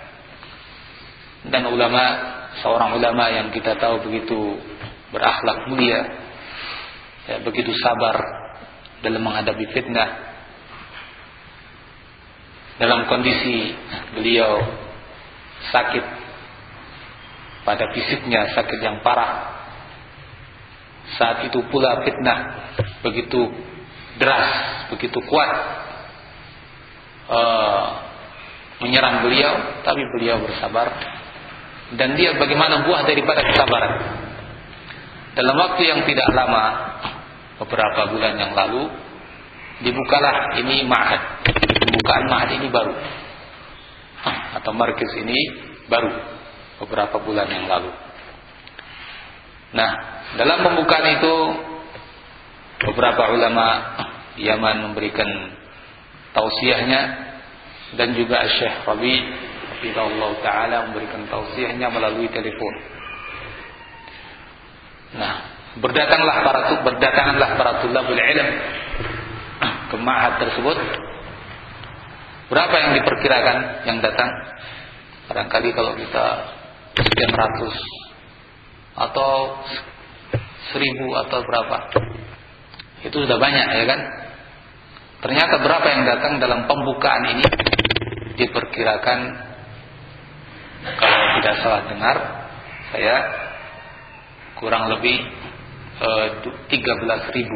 dan ulama, seorang ulama yang kita tahu begitu berakhlak mulia, ya, begitu sabar dalam menghadapi fitnah. Dalam kondisi beliau sakit pada fisiknya, sakit yang parah, saat itu pula fitnah begitu deras, begitu kuat uh, menyerang beliau, tapi beliau bersabar. Dan dia bagaimana buah daripada kesabaran. Dalam waktu yang tidak lama, beberapa bulan yang lalu, dibukalah ini ma'had. Pembukaan ma'had ini baru, atau markaz ini baru, beberapa bulan yang lalu. Nah, dalam pembukaan itu beberapa ulama Yaman memberikan tausiahnya, dan juga Syekh Rabi hafizahullah taala memberikan tausiahnya melalui telepon. Nah, berdatanglah para berdatanganlah para tulabul ilm ke ma'had tersebut. Berapa yang diperkirakan yang datang? Barangkali kalau kita sekian ratus atau seribu atau berapa, itu sudah banyak, ya kan? Ternyata berapa yang datang dalam pembukaan ini? Diperkirakan, kalau tidak salah dengar saya, kurang lebih eh, tiga belas ribu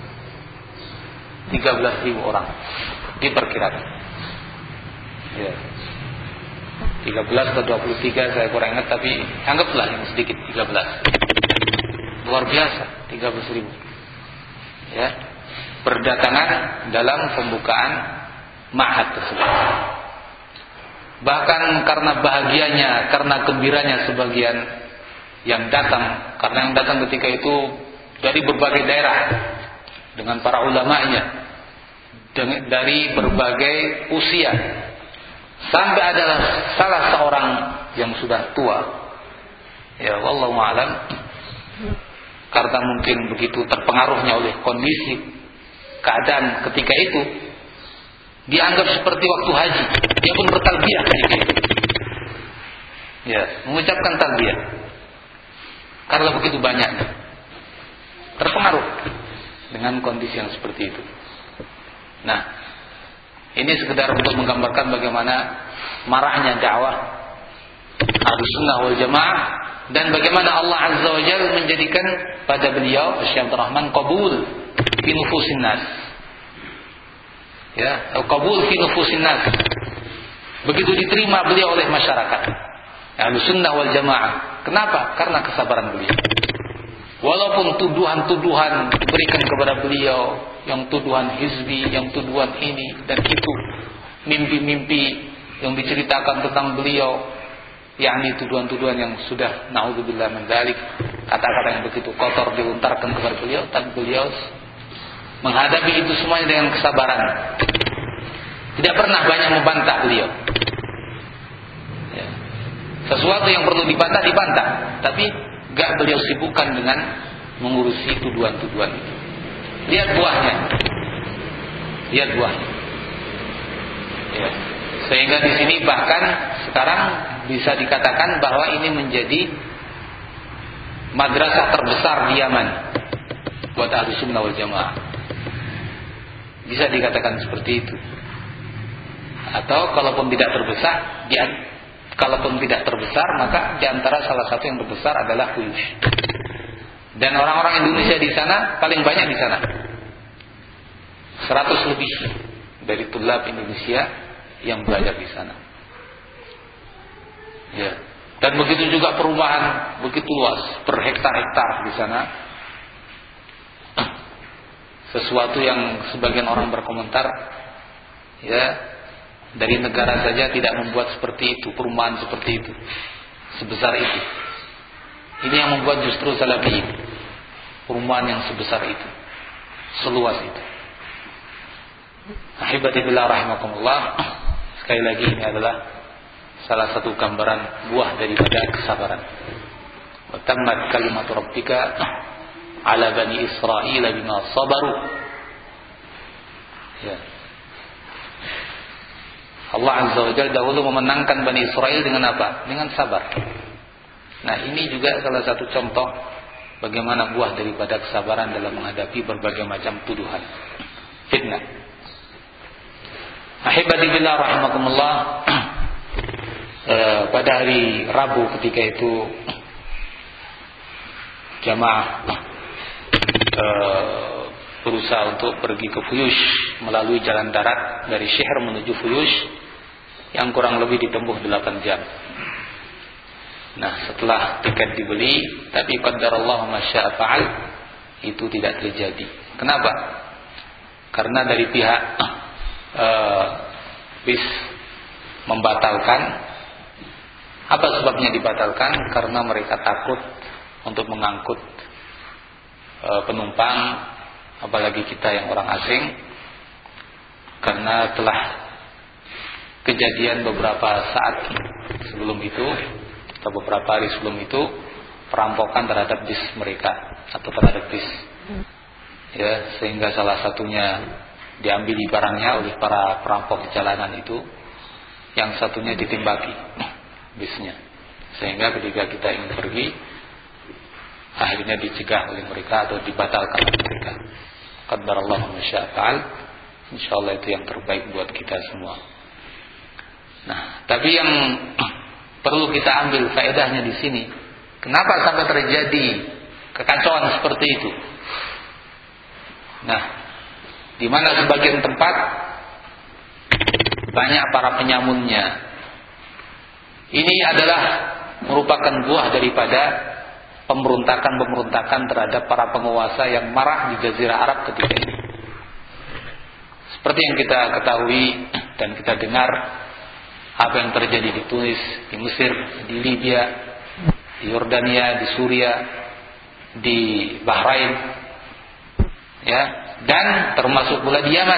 tiga belas ribu orang diperkirakan, ya. tiga belas atau dua puluh tiga saya kurang ingat, tapi anggaplah yang sedikit tiga belas. Luar biasa, tiga belas ribu, ya, berdatangan dalam pembukaan ma'had tersebut. Bahkan karena bahagianya, karena gembiranya sebagian yang datang, karena yang datang ketika itu dari berbagai daerah dengan para ulamanya, dari berbagai usia, sampai adalah salah seorang yang sudah tua, ya wallahu a'lam, karena mungkin begitu terpengaruhnya oleh kondisi keadaan ketika itu, dianggap seperti waktu haji, dia pun bertalbiyah ketika itu, ya, mengucapkan talbiyah karena begitu banyaknya, terpengaruh dengan kondisi yang seperti itu. Nah, ini sekedar untuk menggambarkan bagaimana marahnya dakwah Ahlussunnah wal Jamaah, dan bagaimana Allah Azza wa Jalla menjadikan pada beliau Syekh Abdurrahman qabul fi nufusin nas. Ya, qabul fi nufusin nas. Begitu diterima beliau oleh masyarakat Ahlussunnah wal Jamaah. Kenapa? Karena kesabaran beliau. Walaupun tuduhan-tuduhan diberikan kepada beliau, yang tuduhan hizbi, yang tuduhan ini dan itu, mimpi-mimpi yang diceritakan tentang beliau, yakni tuduhan-tuduhan yang sudah naudzubillah min dzalik, kata-kata yang begitu kotor dilontarkan kepada beliau, tapi beliau menghadapi itu semuanya dengan kesabaran. Tidak pernah banyak membantah beliau. Ya. Sesuatu yang perlu dibantah dibantah, tapi gak beliau sibukkan dengan mengurusi tuduhan-tuduhan itu. Lihat buahnya, lihat buahnya. Ya. Sehingga di sini bahkan sekarang bisa dikatakan bahwa ini menjadi madrasah terbesar di Yaman buat Ahlussunnah wal Jamaah. Bisa dikatakan seperti itu. Atau kalaupun tidak terbesar, dia, kalaupun tidak terbesar, maka di antara salah satu yang terbesar adalah Fuyush. Dan orang-orang Indonesia di sana paling banyak di sana. seratus lebih dari tulab Indonesia yang belajar di sana. Ya. Dan begitu juga perumahan begitu luas, per hektar-hektar di sana. Sesuatu yang sebagian orang berkomentar, ya, dari negara saja tidak membuat seperti itu, perumahan seperti itu, sebesar itu. Ini yang membuat justru Salafi, perumahan yang sebesar itu, seluas itu. Ahibati billah rahimakumullah. Sekali lagi ini adalah salah satu gambaran buah daripada kesabaran. Wa tammat kalimatu rabbika ala bani Israil bima sabaru. Ya. Allah Azza wa Jalla dahulu memenangkan Bani Israel dengan apa? Dengan sabar. Nah, ini juga salah satu contoh bagaimana buah daripada kesabaran dalam menghadapi berbagai macam tuduhan, fitnah. Ahibati billah rahimakumullah. eh, pada hari Rabu ketika itu jamaah eh, berusaha untuk pergi ke Fuyush melalui jalan darat dari Syihr menuju Fuyush yang kurang lebih ditempuh delapan jam. Nah, setelah tiket dibeli, tapi qadarallahu ma syaa fa'al, itu tidak terjadi. Kenapa? Karena dari pihak uh, bis membatalkan. Apa sebabnya dibatalkan? Karena mereka takut untuk mengangkut uh, penumpang, apalagi kita yang orang asing, karena telah kejadian beberapa saat sebelum itu atau beberapa hari sebelum itu perampokan terhadap bis mereka atau terhadap bis, ya, sehingga salah satunya diambil barangnya oleh para perampok jalanan itu, yang satunya ditembaki bisnya, sehingga ketika kita ingin pergi akhirnya dicegah oleh mereka atau dibatalkan oleh mereka. Qadarallahu ma syaa fa'al. Insyaallah itu yang terbaik buat kita semua. Nah, tapi yang perlu kita ambil faedahnya di sini, kenapa sampai terjadi kekacauan seperti itu? Nah, di mana sebagian tempat banyak para penyamunnya. Ini adalah merupakan buah daripada pemberontakan-pemberontakan terhadap para penguasa yang marah di Jazirah Arab ketika ini. Seperti yang kita ketahui dan kita dengar apa yang terjadi di Tunis, di Mesir, di Libya, di Yordania, di Suria, di Bahrain, ya, dan termasuk pula di Yaman.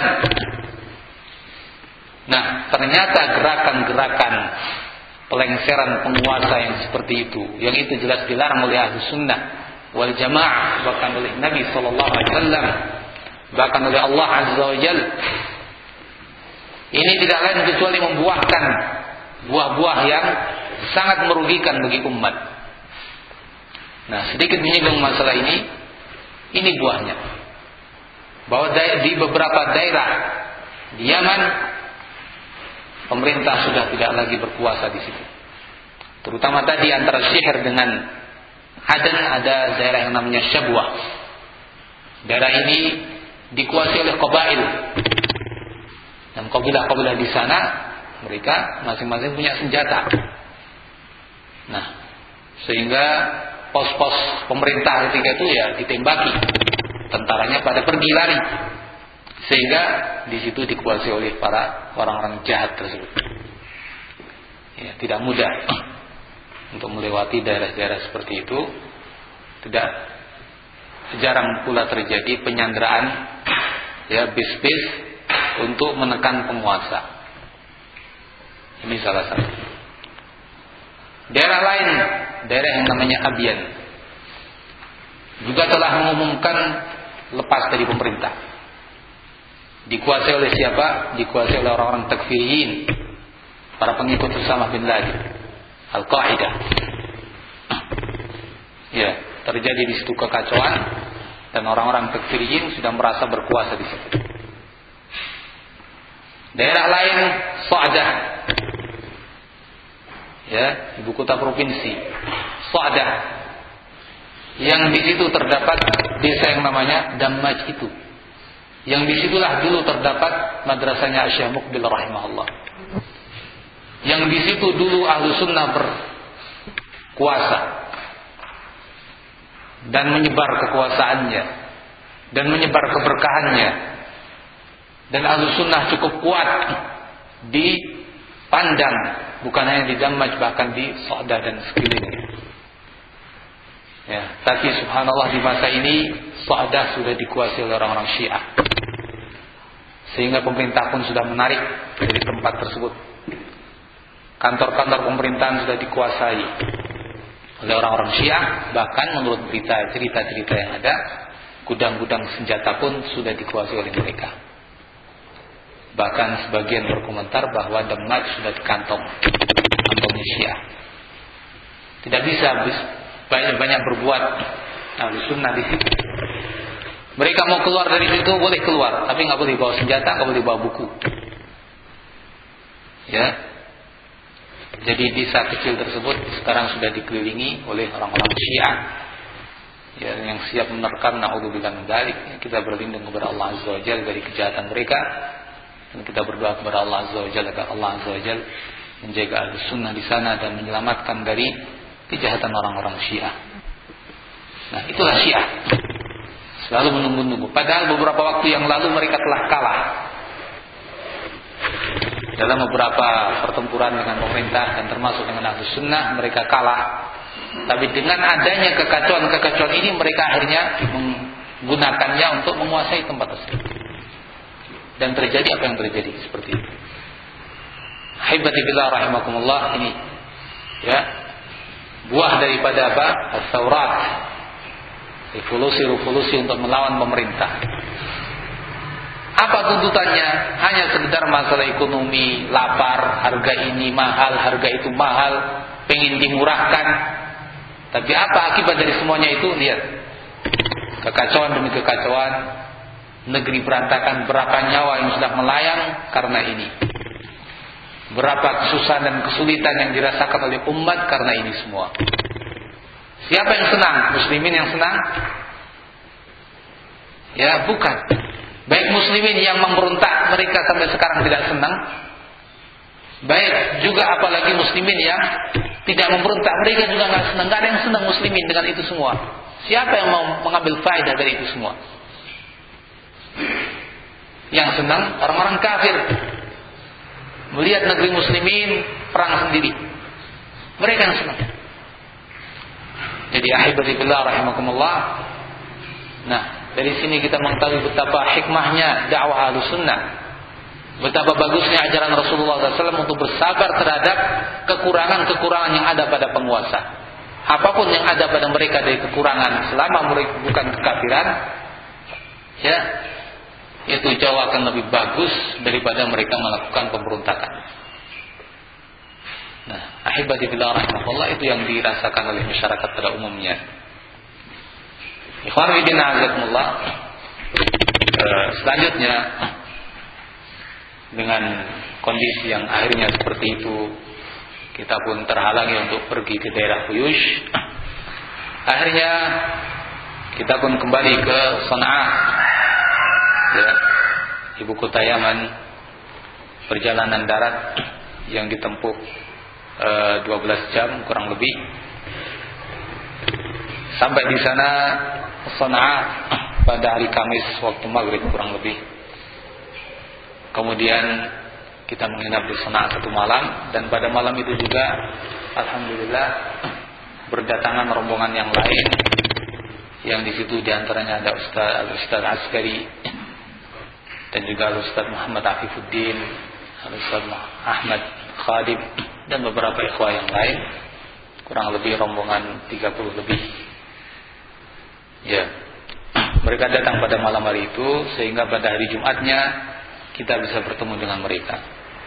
Nah, ternyata gerakan-gerakan pelengseran penguasa yang seperti itu, yang itu jelas dilarang oleh Ahlussunnah wal Jamaah, bahkan oleh Nabi sallallahu alaihi wasallam, bahkan oleh Allah Azza wa Jalla. Ini tidak lain kecuali membuahkan buah-buah yang sangat merugikan bagi umat. Nah, sedikit menyinggung masalah ini, ini buahnya. Bahwa di beberapa daerah di Yaman, pemerintah sudah tidak lagi berkuasa di situ. Terutama tadi antara Syihr dengan Aden ada daerah yang namanya Syabwah. Daerah ini dikuasai oleh qabail. Dan kabilah-kabilah di sana mereka masing-masing punya senjata. Nah, sehingga pos-pos pemerintah ketika itu ya ditembaki. Tentaranya pada pergi lari. Sehingga di situ dikuasai oleh para orang-orang jahat tersebut. Ya, tidak mudah untuk melewati daerah-daerah seperti itu. Tidak jarang pula terjadi penyanderaan, ya, bis-bis untuk menekan penguasa. Ini salah satu. Daerah lain, daerah yang namanya Abyan, juga telah mengumumkan lepas dari pemerintah. Dikuasai oleh siapa? Dikuasai oleh orang-orang takfiriyin, para pengikut Usama bin Laden, Al-Qaeda. Ya, terjadi di situ kekacauan dan orang-orang takfiriyin sudah merasa berkuasa di situ. Daerah lain Sa'dah, ya, ibu kota provinsi Sa'dah, yang di situ terdapat desa yang namanya Dammaj itu, yang disitulah dulu terdapat madrasahnya Syekh Muqbil rahimahullah, yang di situ dulu ahlu sunnah berkuasa dan menyebar kekuasaannya dan menyebar keberkahannya, dan ahlu sunnah cukup kuat dipandang bukan hanya di Dammaj, bahkan di Sa'dah dan sekelilingnya. Ya, tapi subhanallah di masa ini Sa'dah sudah dikuasai oleh orang-orang Syiah, sehingga pemerintah pun sudah menarik dari tempat tersebut. Kantor-kantor pemerintahan sudah dikuasai oleh orang-orang Syiah. Bahkan menurut berita cerita-cerita yang ada, gudang-gudang senjata pun sudah dikuasai oleh mereka. Bahkan sebagian berkomentar bahwa Dammaj sudah dikantong kantongnya Syiah. Tidak bisa banyak-banyak berbuat ahlu sunnah di situ. Mereka mau keluar dari situ boleh keluar, tapi nggak boleh bawa senjata, nggak boleh bawa buku. Ya, jadi desa kecil tersebut sekarang sudah dikelilingi oleh orang-orang Syiah, ya, yang siap menerkam. Na'udzubillah min dzalik. Kita berlindung kepada Allah Azza wa Jalla dari kejahatan mereka, dan kita berdoa kepada Allah Azza wa Jalla agar Allah Azza wa Jalla menjaga ahlu sunnah di sana dan menyelamatkan dari kejahatan orang-orang Syiah. Nah, itulah Syiah, selalu menunggu-nunggu. Padahal beberapa waktu yang lalu mereka telah kalah dalam beberapa pertempuran dengan pemerintah dan termasuk dengan ahlu sunnah. Mereka kalah. Tapi dengan adanya kekacauan-kekacauan ini, mereka akhirnya menggunakannya untuk menguasai tempat tersebut. Dan terjadi apa yang terjadi seperti itu. Haibati billah rahimakumullah, ini ya buah daripada apa? As-Saurat, revolusi-revolusi untuk melawan pemerintah. Apa tuntutannya? Hanya sekedar masalah ekonomi, lapar, harga ini mahal, harga itu mahal, pengen dimurahkan. Tapi apa akibat dari semuanya itu? Lihat, kekacauan demi kekacauan, negeri berantakan, berapa nyawa yang sudah melayang karena ini, berapa kesusahan dan kesulitan yang dirasakan oleh umat karena ini semua. Siapa yang senang? Muslimin yang senang? Ya, bukan. Baik muslimin yang memberontak, mereka sampai sekarang tidak senang. Baik juga apalagi muslimin yang tidak memberontak, mereka juga nggak senang. Nggak ada yang senang muslimin dengan itu semua. Siapa yang mau mengambil faedah dari itu semua? Yang senang orang-orang kafir, melihat negeri muslimin perang sendiri. Mereka yang senang. Jadi ahibati billah rahimakumullah. Nah, dari sini kita mengetahui betapa hikmahnya dakwah Ahlussunnah, betapa bagusnya ajaran Rasulullah shallallahu alaihi wasallam untuk bersabar terhadap kekurangan-kekurangan yang ada pada penguasa. Apapun yang ada pada mereka dari kekurangan, selama mereka bukan kekafiran, ya, itu jauh akan lebih bagus daripada mereka melakukan pemberontakan. Nah, ahibati billah rahmatullah, itu yang dirasakan oleh masyarakat pada umumnya. Ikhwan fillah azakumullah. Selanjutnya, dengan kondisi yang akhirnya seperti itu, kita pun terhalangi untuk pergi ke daerah Huyush. Akhirnya kita pun kembali ke Sana'a, ya, ibu kota Yaman. Perjalanan darat yang ditempuh e, dua belas jam kurang lebih. Sampai di sana Sana'a pada hari Kamis waktu maghrib kurang lebih. Kemudian kita menginap di Sana'a satu malam, dan pada malam itu juga alhamdulillah berdatangan rombongan yang lain, yang di situ diantaranya ada Ustaz Ustaz Askari dan juga Al-Ustaz Muhammad Afifuddin, Al-Ustaz Ahmad Khadim, dan beberapa ikhwah yang lain, kurang lebih rombongan tiga puluh lebih. Ya, mereka datang pada malam hari itu sehingga pada hari Jumatnya kita bisa bertemu dengan mereka.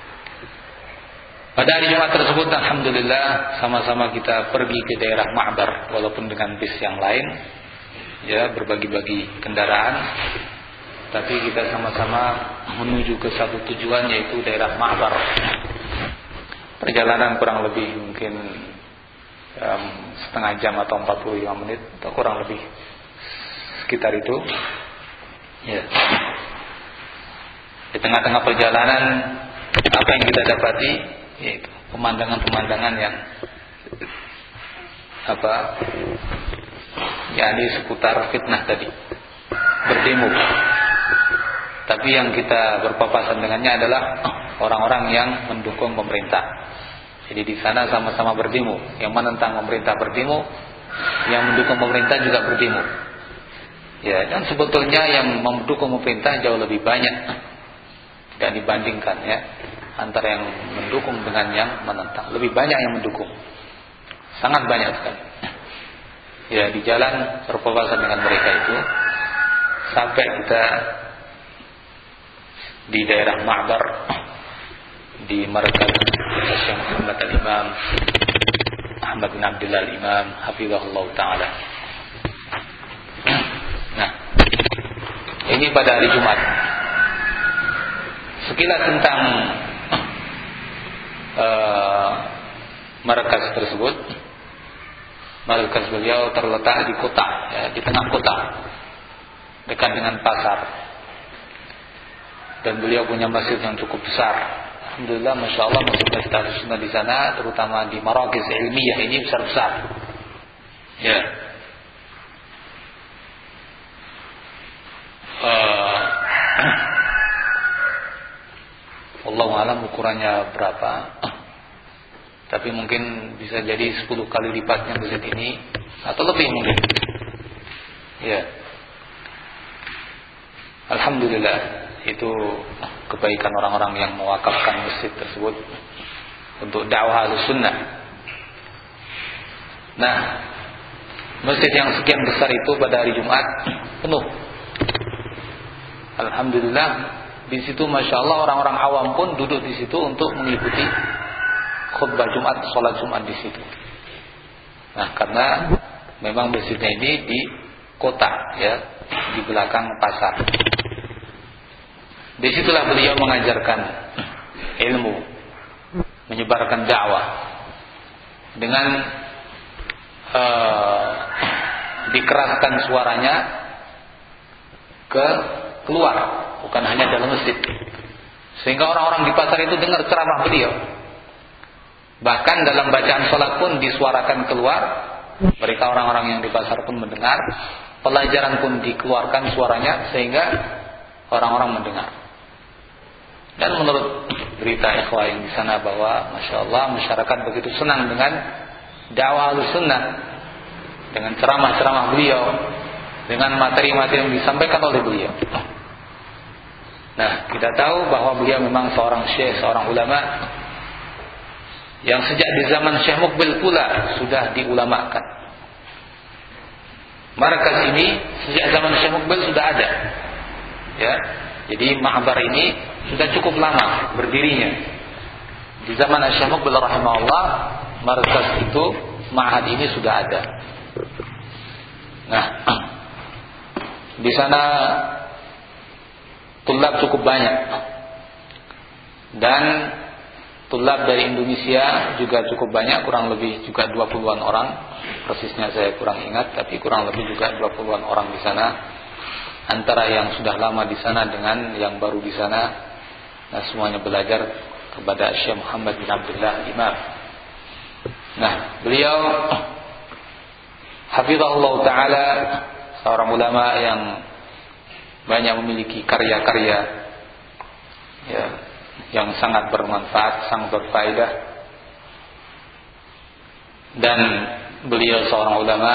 Pada hari Jumat tersebut alhamdulillah sama-sama kita pergi ke daerah Ma'bar walaupun dengan bis yang lain, ya, berbagi-bagi kendaraan, tapi kita sama-sama menuju ke satu tujuan yaitu daerah Ma'bar. Perjalanan kurang lebih mungkin um, setengah jam atau empat puluh lima menit atau kurang lebih sekitar itu. Ya. Di tengah-tengah perjalanan apa yang kita dapati yaitu pemandangan-pemandangan yang apa? yakni seputar fitnah tadi, berdemo. Tapi yang kita berpapasan dengannya adalah orang-orang yang mendukung pemerintah. Jadi di sana sama-sama berdemo, yang menentang pemerintah berdemo, yang mendukung pemerintah juga berdemo. Ya, dan sebetulnya yang mendukung pemerintah jauh lebih banyak dan dibandingkan ya antara yang mendukung dengan yang menentang. Lebih banyak yang mendukung, sangat banyak sekali. Ya, di jalan berpapasan dengan mereka itu sampai kita di daerah Ma'bar, di markas Syekh Muhammad Al-Imam Ahmad bin Abdullah Al-Imam hafizahullah taala. Nah, ini pada hari Jumat. Sekilas tentang uh, markas tersebut. Markas beliau terletak di kota, ya, di tengah kota, dekat dengan pasar. Dan beliau punya masjid yang cukup besar. Alhamdulillah, masya Allah, masjid-masjid Ahlussunnah di sana, terutama di marakis ilmiah ini besar-besar. Ya. Uh, Wallahu a'lam ukurannya berapa. Tapi mungkin bisa jadi sepuluh kali lipatnya masjid ini atau lebih mungkin. Ya. Alhamdulillah, itu kebaikan orang-orang yang mewakafkan masjid tersebut untuk dakwah Ahlussunnah. Nah, masjid yang sekian besar itu pada hari Jumat penuh. Alhamdulillah, di situ masya Allah orang-orang awam pun duduk di situ untuk mengikuti khutbah Jumat, sholat Jumat di situ. Nah, karena memang masjidnya ini di kota, ya, di belakang pasar. Disitulah beliau mengajarkan ilmu, menyebarkan dakwah dengan uh, dikeraskan suaranya ke keluar, bukan hanya dalam masjid, sehingga orang-orang di pasar itu dengar ceramah beliau. Bahkan dalam bacaan sholat pun disuarakan keluar. Mereka orang-orang yang di pasar pun mendengar. Pelajaran pun dikeluarkan suaranya sehingga orang-orang mendengar. Dan menurut berita ikhwah yang di sana bahwa masya Allah masyarakat begitu senang dengan dakwah Ahlussunnah, dengan ceramah-ceramah beliau, dengan materi-materi yang disampaikan oleh beliau. Nah, kita tahu bahwa beliau memang seorang syekh, seorang ulama yang sejak di zaman Syekh Muqbil pula sudah diulamakan. Markas ini sejak zaman Syekh Muqbil sudah ada. Ya. Jadi Ma'bar ini sudah cukup lama berdirinya. Di zaman Syekh Muqbil rahimahullah, markas itu, ma'had ini sudah ada. Nah, di sana tulab cukup banyak. Dan tulab dari Indonesia juga cukup banyak, kurang lebih juga dua puluhan orang. Persisnya saya kurang ingat, tapi kurang lebih juga dua puluhan orang di sana. Antara yang sudah lama di sana dengan yang baru di sana. Nah, semuanya belajar kepada Syekh Muhammad bin Abdullah Imam. Nah, beliau hafizahullah taala seorang ulama yang banyak memiliki karya-karya, ya, yang sangat bermanfaat, sangat berfaedah. Dan beliau seorang ulama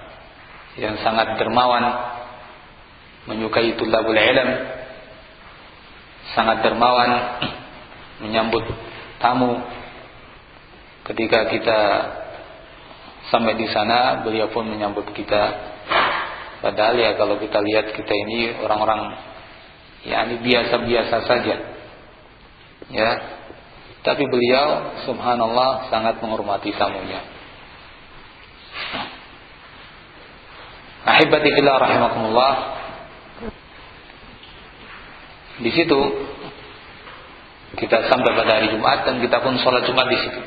yang sangat dermawan, menyukai tulabul ilm, sangat dermawan menyambut tamu. Ketika kita sampai di sana, beliau pun menyambut kita. Padahal ya kalau kita lihat kita ini orang-orang ya ini biasa-biasa saja. Ya. Tapi beliau subhanallah sangat menghormati tamunya. Ahibati fillah rahimakumullah. Di situ kita sampai pada hari Jumat dan kita pun sholat Jumat di situ.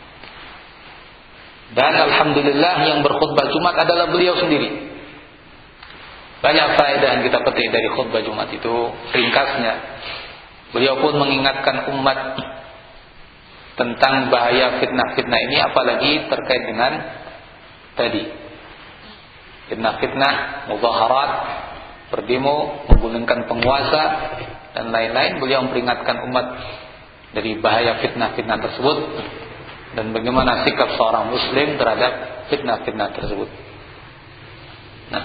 Dan alhamdulillah yang berkhutbah Jumat adalah beliau sendiri. Banyak faedah yang kita petik dari khutbah Jumat itu. Ringkasnya, beliau pun mengingatkan umat tentang bahaya fitnah-fitnah ini, apalagi terkait dengan tadi fitnah-fitnah, muzaharat, berdemo, menggulingkan penguasa dan lain-lain. Beliau memperingatkan umat dari bahaya fitnah-fitnah tersebut dan bagaimana sikap seorang muslim terhadap fitnah-fitnah tersebut. Nah,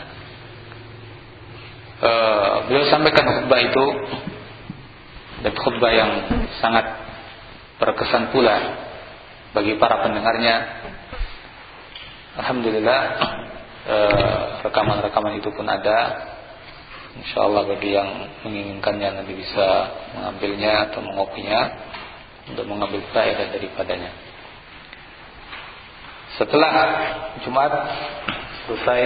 ee, beliau sampaikan khutbah itu, dan khutbah yang sangat berkesan pula bagi para pendengarnya. Alhamdulillah, ee, rekaman-rekaman itu pun ada. InsyaAllah bagi yang menginginkannya nanti bisa mengambilnya atau mengopinya untuk mengambil faedah daripadanya. Setelah Jumat selesai,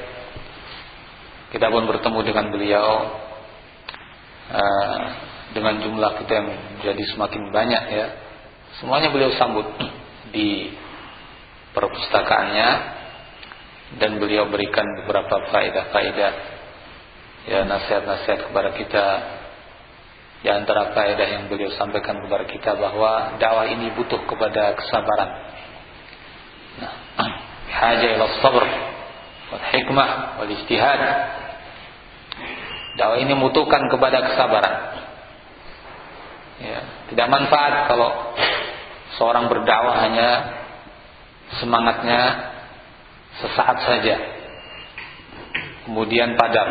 kita pun bertemu dengan beliau. uh, Dengan jumlah kita yang menjadi semakin banyak ya. Semuanya beliau sambut di perpustakaannya, dan beliau berikan beberapa faedah-faedah, ya, nasihat-nasihat kepada kita. Di antara faedah yang beliau sampaikan kepada kita bahwa dakwah ini butuh kepada kesabaran. Nah, haja ila sabr wal hikmah wal ijtihad. Dakwah ini membutuhkan kepada kesabaran. Ya, tidak manfaat kalau seorang berdakwah hanya semangatnya sesaat saja, kemudian padam.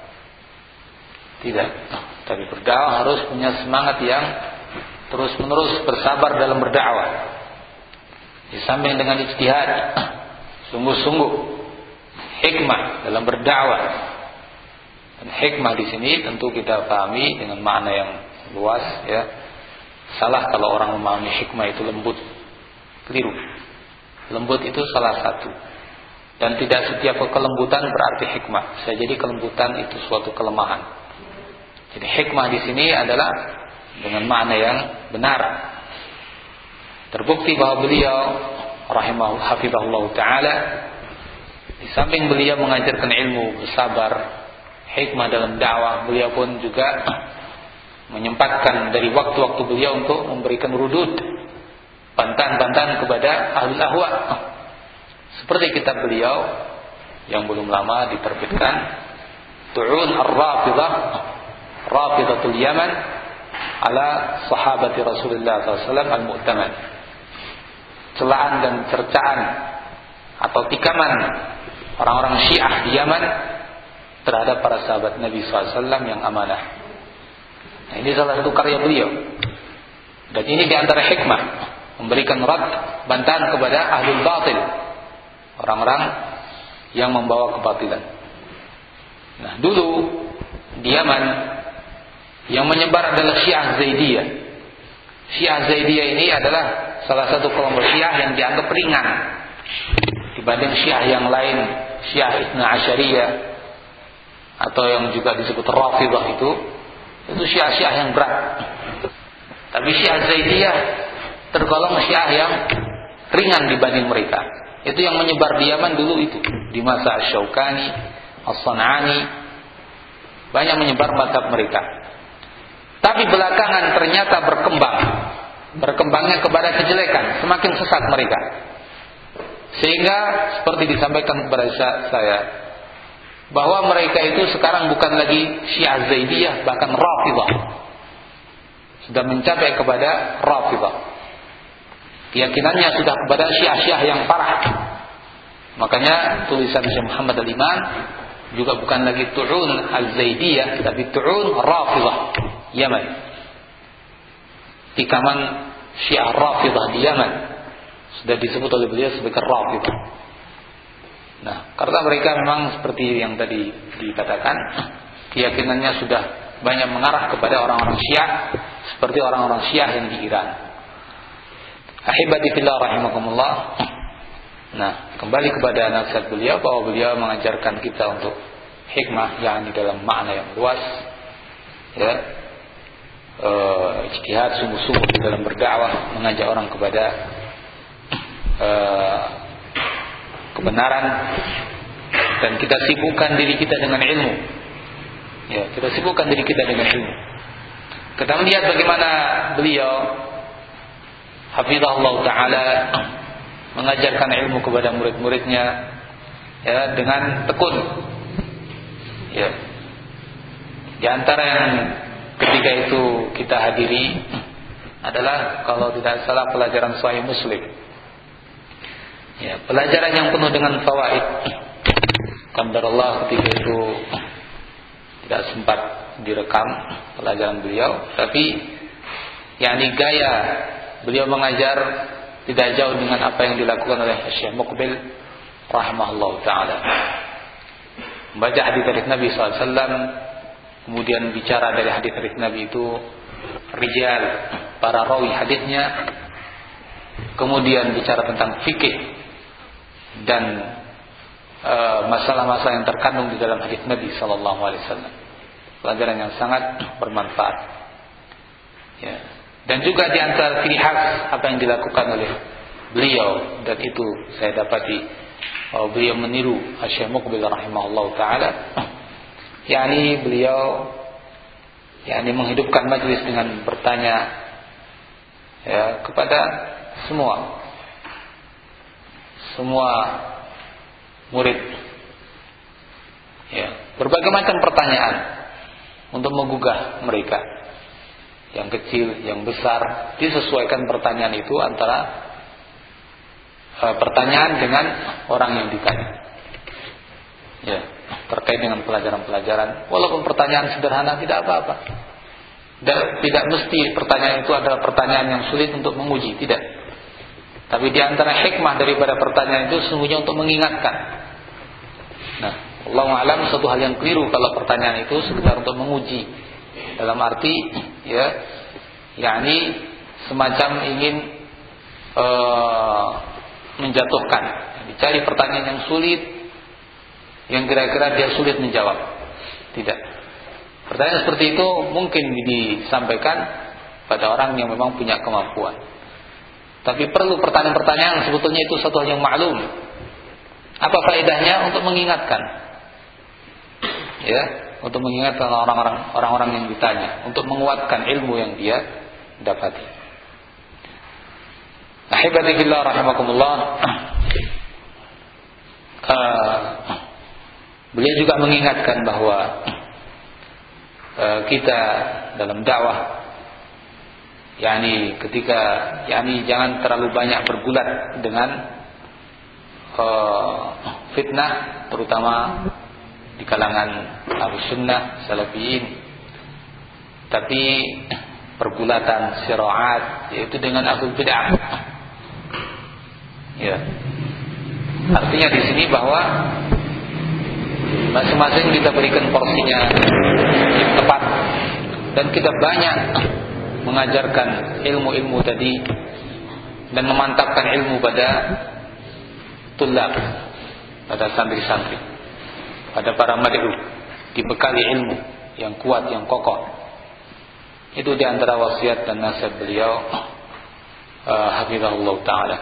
Tidak, tapi berdakwah harus punya semangat yang terus-menerus, bersabar dalam berdakwah. Di samping dengan ijtihad, sungguh-sungguh hikmah dalam berdakwah. Dan hikmah di sini tentu kita pahami dengan makna yang luas ya. Salah kalau orang memahami hikmah itu lembut. Keliru. Lembut itu salah satu. Dan tidak setiap kelembutan berarti hikmah. Bisa jadi kelembutan itu suatu kelemahan. Jadi hikmah di sini adalah dengan makna yang benar. Terbukti bahwa beliau rahimahullah hafizahullah taala, di samping beliau mengajarkan ilmu, bersabar, hikmah dalam dakwah, beliau pun juga menyempatkan dari waktu-waktu beliau untuk memberikan rudud, bantahan-bantahan kepada ahlul ahwa. Seperti kitab beliau yang belum lama diterbitkan, Tu'un Ar-Rafidah, Rafidatul Yaman ala sahabati Rasulullah sallallahu alaihi wasallam al-mu'taman. Celaan dan cercaan atau tikaman orang-orang Syiah di Yaman terhadap para sahabat Nabi sallallahu alaihi wasallam yang amanah. Nah, ini salah satu karya beliau. Dan ini diantara hikmah, memberikan rad, bantahan kepada ahlul batil, orang-orang yang membawa kebatilan. Nah, dulu di Yaman yang menyebar adalah Syiah Zaidiyah. Syiah Zaidiyah ini adalah salah satu kelompok Syiah yang dianggap ringan dibanding Syiah yang lain, Syiah Itsna Asyariyah atau yang juga disebut Rafidah itu, itu Syiah-Syiah yang berat. Tapi Syiah Zaidiyah tergolong Syiah yang ringan dibanding mereka. Itu yang menyebar di Yaman dulu itu, di masa Asy-Syaukani, As-San'ani, banyak menyebar mazhab mereka. Tapi belakangan ternyata berkembang, berkembangnya kepada kejelekan, semakin sesat mereka. Sehingga seperti disampaikan kepada saya, bahwa mereka itu sekarang bukan lagi Syiah Zaidiyah, bahkan Rafidah. Sudah mencapai kepada Rafidah. Keyakinannya sudah kepada Syiah-Syiah yang parah. Makanya tulisan Syekh Muhammad Al-Iman juga bukan lagi Tu'un Al-Zaidiyah, tapi Tu'un Rafidah Yaman. tikaman Syiah Rafidhah di Yaman. Sudah disebut oleh beliau sebagai Rafidhah. Nah, karena mereka memang seperti yang tadi dikatakan, keyakinannya sudah banyak mengarah kepada orang-orang Syiah seperti orang-orang Syiah yang di Iran. Ahibati fillah rahimakumullah. Nah, kembali kepada nasihat beliau bahwa beliau mengajarkan kita untuk hikmah, yakni dalam makna yang luas, ya, e, ijtihad sungguh-sungguh di dalam berdakwah, mengajak orang kepada e, kebenaran, dan kita sibukkan diri kita dengan ilmu. Ya, kita sibukkan diri kita dengan ilmu. Kita melihat bagaimana beliau hafizahullah taala mengajarkan ilmu kepada murid-muridnya, ya, dengan tekun. Ya. Di antara yang ketika itu kita hadiri adalah kalau tidak salah pelajaran Sahih Muslim. Ya, pelajaran yang penuh dengan fawaid. Qadarullah ketika itu tidak sempat direkam pelajaran beliau, tapi yakni gaya beliau mengajar tidak jauh dengan apa yang dilakukan oleh Syekh Muqbil rahimahullah ta'ala. Membaca hadis-hadis Nabi shallallahu alaihi wasallam, kemudian bicara dari hadis-hadis Nabi itu rijal, para rawi hadisnya, kemudian bicara tentang fikih dan e, masalah-masalah yang terkandung di dalam hadis Nabi shallallahu alaihi wasallam. Pelajaran yang sangat bermanfaat. Ya. Dan juga di antara ciri khas apa yang dilakukan oleh beliau, dan itu saya dapati bahwa beliau meniru Syekh Muqbil rahimahullah taala, yakni beliau yakni menghidupkan majelis dengan bertanya, ya, kepada semua semua murid, ya, berbagai macam pertanyaan untuk menggugah mereka, yang kecil, yang besar, disesuaikan pertanyaan itu antara e, pertanyaan dengan orang yang ditanya, ya, terkait dengan pelajaran-pelajaran. Walaupun pertanyaan sederhana tidak apa-apa, tidak, tidak mesti pertanyaan itu adalah pertanyaan yang sulit untuk menguji, tidak. Tapi di antara hikmah daripada pertanyaan itu sesungguhnya untuk mengingatkan. Nah, Allahu a'lam, satu hal yang keliru kalau pertanyaan itu sekedar untuk menguji, dalam arti, ya, yakni semacam ingin uh, menjatuhkan, dicari pertanyaan yang sulit, yang kira-kira dia sulit menjawab. Tidak. Pertanyaan seperti itu mungkin disampaikan pada orang yang memang punya kemampuan. Tapi perlu pertanyaan-pertanyaan yang sebetulnya itu satu hal yang maklum. Apa faedahnya? Untuk mengingatkan, ya, untuk mengingatkan orang-orang orang-orang yang ditanya, untuk menguatkan ilmu yang dia dapati. Ahibati fillah rahimakumullah. Uh, beliau juga mengingatkan bahwa uh, kita dalam dakwah, yakni ketika yakni jangan terlalu banyak bergulat dengan uh, fitnah, terutama di kalangan Ahlus Sunnah Salafiyin, tapi pergulatan sira'at, yaitu dengan Ahlul Bid'ah. Ya. Artinya di sini bahwa masing-masing kita berikan porsinya yang tepat, dan kita banyak mengajarkan ilmu-ilmu tadi dan memantapkan ilmu pada tulab, pada santri-santri, pada para mad'u, dibekali ilmu yang kuat, yang kokoh. Itu di antara wasiat dan nasihat beliau, uh, hafizahullah taala.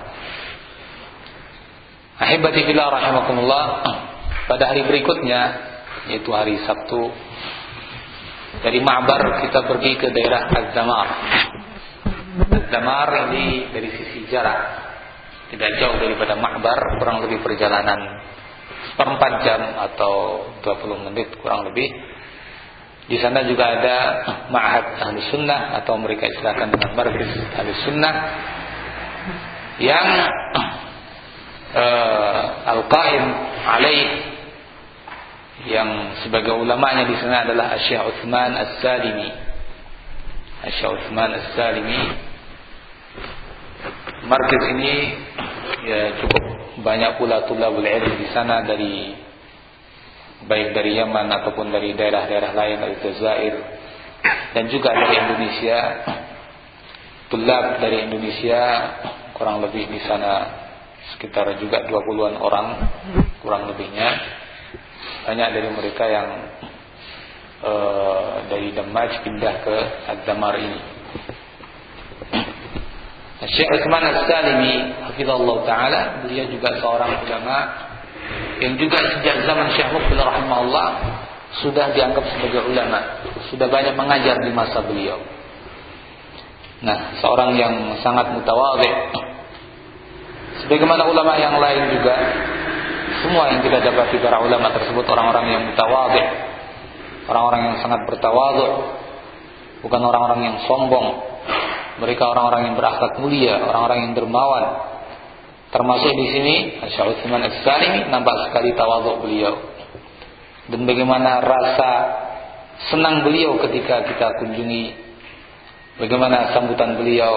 Ahibati fillah rahimakumullah. Pada hari berikutnya, yaitu hari Sabtu, dari Ma'bar kita pergi ke daerah Az-Zamar. Az-Zamar ini dari sisi jarak tidak jauh daripada Ma'bar, kurang lebih perjalanan seperempat jam atau dua puluh menit kurang lebih. Di sana juga ada Ma'had Ahlus Sunnah, atau mereka istilahkan dengan Markaz Ahlus Sunnah, yang uh, Al-Qaim alaih, yang sebagai ulamanya di sana adalah Syekh Utsman As-Salimi. Syekh Utsman As-Salimi. Markaz ini ya cukup banyak pula tulabul ilm di sana, dari baik dari Yaman ataupun dari daerah-daerah lain, dari Jazair dan juga dari Indonesia. Tulab dari Indonesia kurang lebih di sana sekitar juga dua puluhan orang kurang lebihnya. Banyak dari mereka yang uh, dari Damaj pindah ke Ad-Damar ini. Syekh Utsman As-Salimi hafizallahu taala, beliau juga seorang ulama yang juga sejak zaman Syekh Muqbil rahimahullah sudah dianggap sebagai ulama, sudah banyak mengajar di masa beliau. Nah, seorang yang sangat mutawadhi. Sebagaimana ulama yang lain juga, semua yang kita dapati para ulama tersebut orang-orang yang mutawadhi, orang-orang yang sangat bertawadhu, bukan orang-orang yang sombong. Mereka orang-orang yang berakhlak mulia, orang-orang yang dermawan. Termasuk di sini Syekh Utsman As-Salimi, nampak sekali tawadhu beliau. Dan bagaimana rasa senang beliau ketika kita kunjungi, bagaimana sambutan beliau,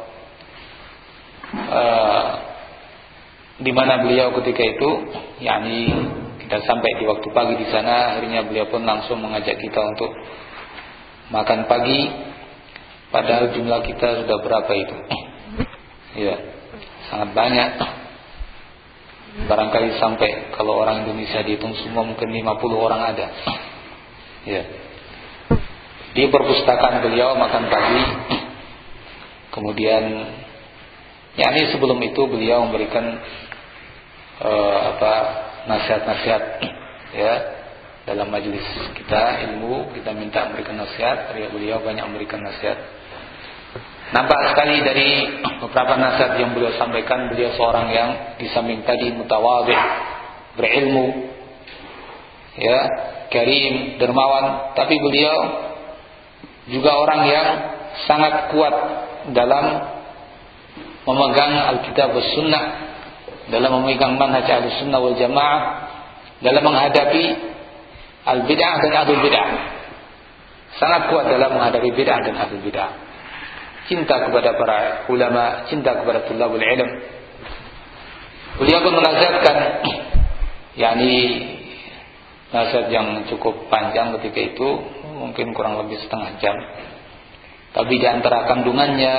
uh, di mana beliau ketika itu, yakni kita sampai di waktu pagi di sana, akhirnya beliau pun langsung mengajak kita untuk makan pagi. Padahal jumlah kita sudah berapa itu? Ya, sangat banyak. Barangkali sampai kalau orang Indonesia dihitung semua mungkin lima puluh orang ada. Ya. Di perpustakaan beliau makan pagi. Kemudian ya ini sebelum itu beliau memberikan uh, apa nasihat-nasihat ya dalam majelis kita ilmu, kita minta memberikan nasihat, beliau banyak memberikan nasihat. Nampak sekali dari beberapa nasihat yang beliau sampaikan, beliau seorang yang di samping tadi mutawadhi, berilmu, ya, karim, dermawan, tapi beliau juga orang yang sangat kuat dalam memegang Alkitab was Sunnah, dalam memegang manhaj Ahlussunnah wal Jamaah, dalam menghadapi al-bid'ah dan ahlul bid'ah. Sangat kuat dalam menghadapi bid'ah dan ahlul bid'ah. Cinta kepada para ulama, cinta kepada tulabul ilm. Beliau pun menasihatkan, yakni nasihat yang cukup panjang ketika itu, mungkin kurang lebih setengah jam. Tapi di antara kandungannya,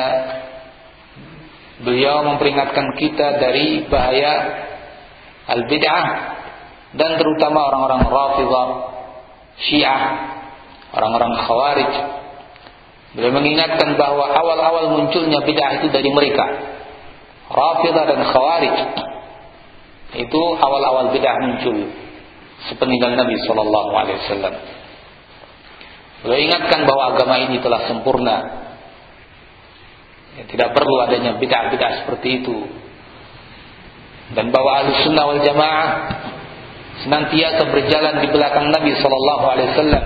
beliau memperingatkan kita dari bahaya al-bid'ah dan terutama orang-orang Rafidhah, Syiah, orang-orang Khawarij. Beliau mengingatkan bahwa awal-awal munculnya bid'ah itu dari mereka, Rafidhah dan Khawarij. Itu awal-awal bid'ah muncul sepeninggal Nabi sallallahu alaihi wasallam. Beliau ingatkan bahwa agama ini telah sempurna, ya, tidak perlu adanya bid'ah-bid'ah seperti itu, dan bahwa Ahlussunnah wal Jamaah senantiasa berjalan di belakang Nabi sallallahu alaihi wasallam.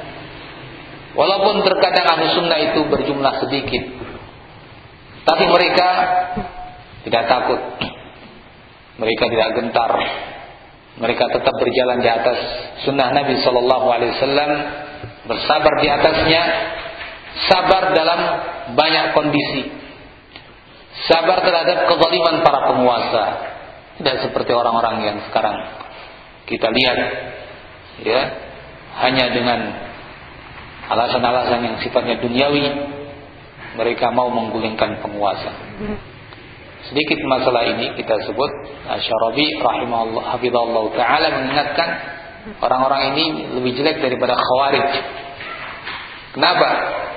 Walaupun terkadang Ahlussunnah itu berjumlah sedikit, tapi mereka tidak takut, mereka tidak gentar, mereka tetap berjalan di atas sunnah Nabi sallallahu alaihi wasallam, bersabar di atasnya, sabar dalam banyak kondisi, sabar terhadap kezaliman para penguasa. Tidak seperti orang-orang yang sekarang kita lihat, ya, hanya dengan alasan-alasan yang sifatnya duniawi mereka mau menggulingkan penguasa. Sedikit masalah ini kita sebut, Asy-Syarabi rahimahullah hafizallah taala mengingatkan orang-orang ini lebih jelek daripada Khawarij. Kenapa?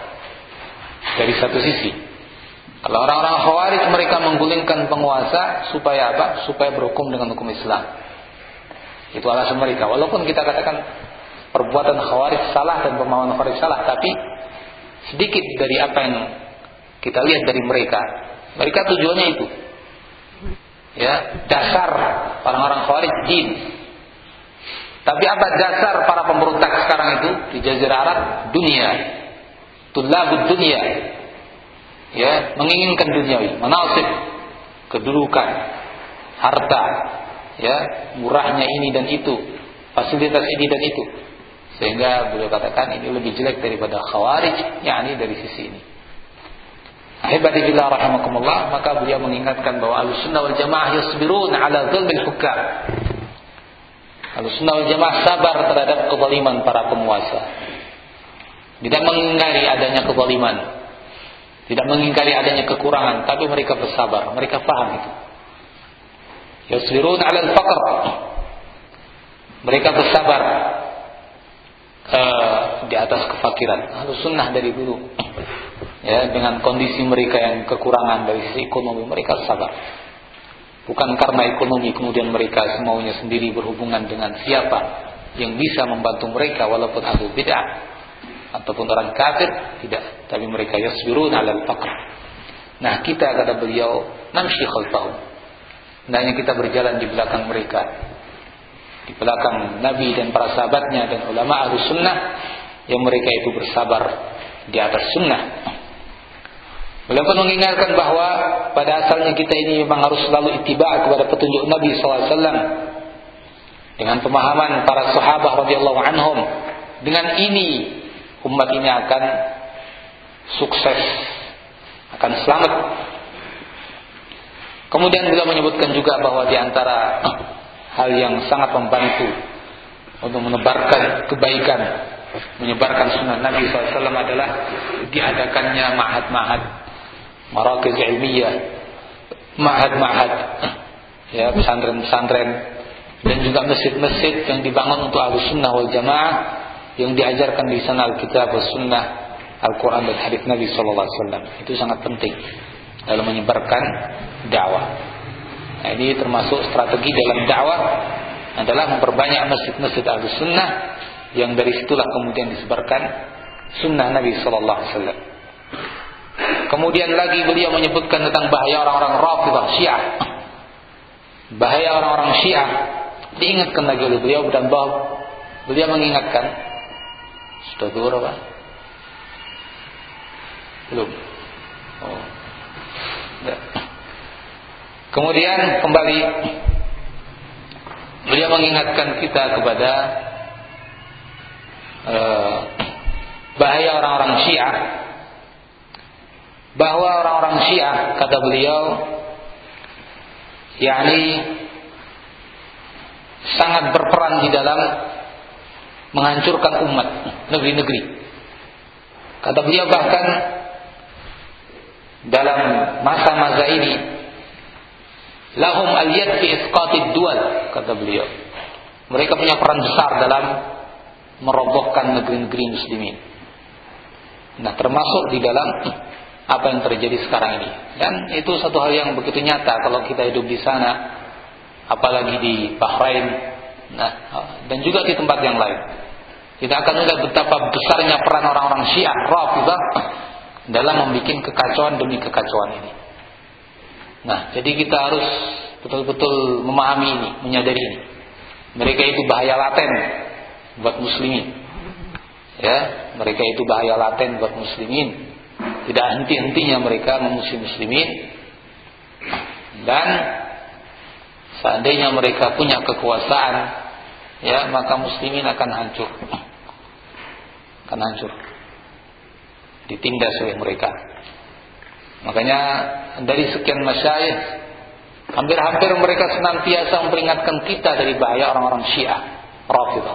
Dari satu sisi, kalau orang-orang Khawarij mereka menggulingkan penguasa supaya apa? Supaya berhukum dengan hukum Islam. Itu alasan mereka. Walaupun kita katakan perbuatan Khawarij salah dan pemahaman Khawarij salah, tapi sedikit dari apa yang kita lihat dari mereka, mereka tujuannya itu, ya, dasar orang-orang Khawarij din. Tapi apa dasar para pemberontak sekarang itu di Jazirah Arab? Dunia, tulabud dunia, ya, menginginkan duniawi, manasib, kedudukan, harta, ya, murahnya ini dan itu, fasilitas ini dan itu. Sehingga beliau katakan ini lebih jelek daripada Khawarij, yakni dari sisi ini. Ahibati fillah rahimakumullah, maka beliau mengingatkan bahwa Ahlussunnah wal Jamaah yasbirun ala dzulmil hukam. Ahlussunnah wal Jamaah sabar terhadap kezaliman para penguasa. Tidak mengingkari adanya kezaliman, tidak mengingkari adanya kekurangan, tapi mereka bersabar, mereka paham itu. Yasbirun ala al-faqr. Mereka bersabar uh, di atas kefakiran. Ahlussunnah dari dulu, ya, dengan kondisi mereka yang kekurangan dari sisi ekonomi, mereka sabar. Bukan karena ekonomi kemudian mereka semaunya sendiri berhubungan dengan siapa yang bisa membantu mereka, walaupun ahlu bid'ah ataupun orang kafir, tidak. Tapi mereka yasbirun 'alal faqr. Nah, kita kata beliau, namshi khalfahum. Hendaknya kita berjalan di belakang mereka, di belakang Nabi dan para sahabatnya dan ulama Ahlussunnah yang mereka itu bersabar di atas sunnah. Beliau pun mengingatkan bahwa pada asalnya kita ini memang harus selalu ittiba' kepada petunjuk Nabi sallallahu alaihi wasallam dengan pemahaman para sahabat radhiyallahu anhum. Dengan ini umat ini akan sukses, akan selamat. Kemudian beliau menyebutkan juga bahwa di antara hal yang sangat membantu untuk menebarkan kebaikan, menyebarkan sunnah Nabi sallallahu alaihi wasallam adalah diadakannya ma'had-ma'had, marakiz ilmiah, ma'had-ma'had, ya, pesantren-pesantren, dan juga masjid-masjid yang dibangun untuk Ahlussunnah wal Jamaah, yang diajarkan di sana Alkitab was Sunnah, Al-Quran dan hadits Nabi sallallahu alaihi wasallam. Itu sangat penting dalam menyebarkan dakwah. Nah, ini termasuk strategi dalam dakwah adalah memperbanyak masjid-masjid Ahlussunnah, yang dari situlah kemudian disebarkan sunnah Nabi sallallahu alaihi wasallam. Kemudian lagi beliau menyebutkan tentang bahaya orang-orang Rafidhah Syiah. Bahaya orang-orang Syiah diingatkan lagi oleh beliau, dan bahwa beliau mengingatkan, sudah dua apa? Belum. Oh. Ya. Kemudian kembali beliau mengingatkan kita kepada uh, bahaya orang-orang Syiah, bahwa orang-orang Syiah, kata beliau, yakni sangat berperan di dalam menghancurkan umat negeri-negeri. Kata beliau bahkan dalam masa-masa ini, lahum al-yad fi isqatid dual, kata beliau. Mereka punya peran besar dalam merobohkan negeri-negeri muslimin. Nah, termasuk di dalam apa yang terjadi sekarang ini. Dan itu satu hal yang begitu nyata kalau kita hidup di sana, apalagi di Bahrain, nah, dan juga di tempat yang lain. Kita akan melihat betapa besarnya peran orang-orang Syiah Rafidhah dalam membuat kekacauan demi kekacauan ini. Nah, jadi kita harus betul-betul memahami ini, menyadari ini. Mereka itu bahaya laten buat muslimin. Ya, mereka itu bahaya laten buat muslimin. Tidak henti-hentinya mereka memusuhi muslimin. Dan seandainya mereka punya kekuasaan, ya, maka muslimin akan hancur. Akan hancur. Ditindas oleh mereka. Makanya dari sekian masyayikh, hampir-hampir mereka senantiasa memperingatkan kita dari bahaya orang-orang Syiah Rafidhah.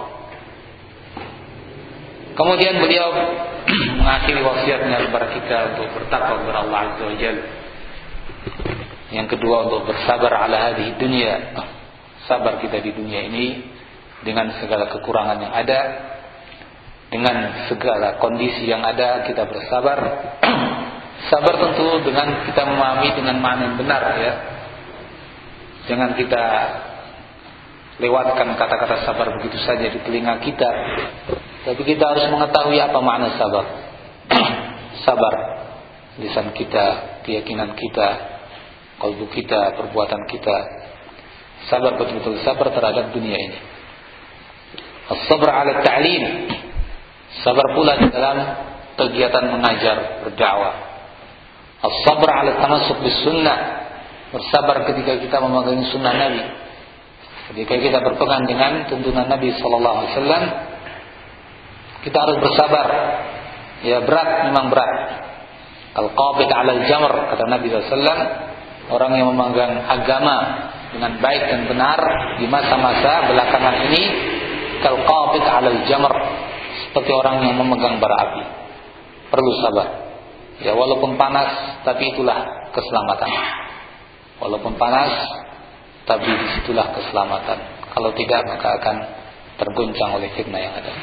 Kemudian beliau mengakhiri wasiatnya kepada kita untuk bertakwa kepada Allah Azza wa Jalla. Yang kedua, untuk bersabar ala hadhihi dunya. Sabar kita di dunia ini dengan segala kekurangan yang ada, dengan segala kondisi yang ada, kita bersabar. Sabar tentu dengan kita memahami dengan makna yang benar, ya. Jangan kita lewatkan kata-kata sabar begitu saja di telinga kita. Tapi kita harus mengetahui apa makna sabar. Sabar, lisan kita, keyakinan kita, kalbu kita, perbuatan kita. Sabar betul-betul sabar terhadap dunia ini. As-sabr 'ala ta'lim. Sabar pula di dalam kegiatan mengajar, berdakwah. As-sabr 'ala tamassuk bis sunnah. Bersabar ketika kita memegang sunnah Nabi. Ketika kita berpegang dengan tuntunan Nabi sallallahu alaihi wasallam, kita harus bersabar. Ya, berat, memang berat. Al-qabid 'alal jamr, kata Nabi sallallahu alaihi wasallam, orang yang memegang agama dengan baik dan benar di masa-masa belakangan ini, kal-qabid 'alal jamr, seperti orang yang memegang bara api. Perlu sabar. Ya, walaupun panas, tapi itulah keselamatan. Walaupun panas, tapi disitulah keselamatan. Kalau tidak, maka akan terguncang oleh fitnah yang ada.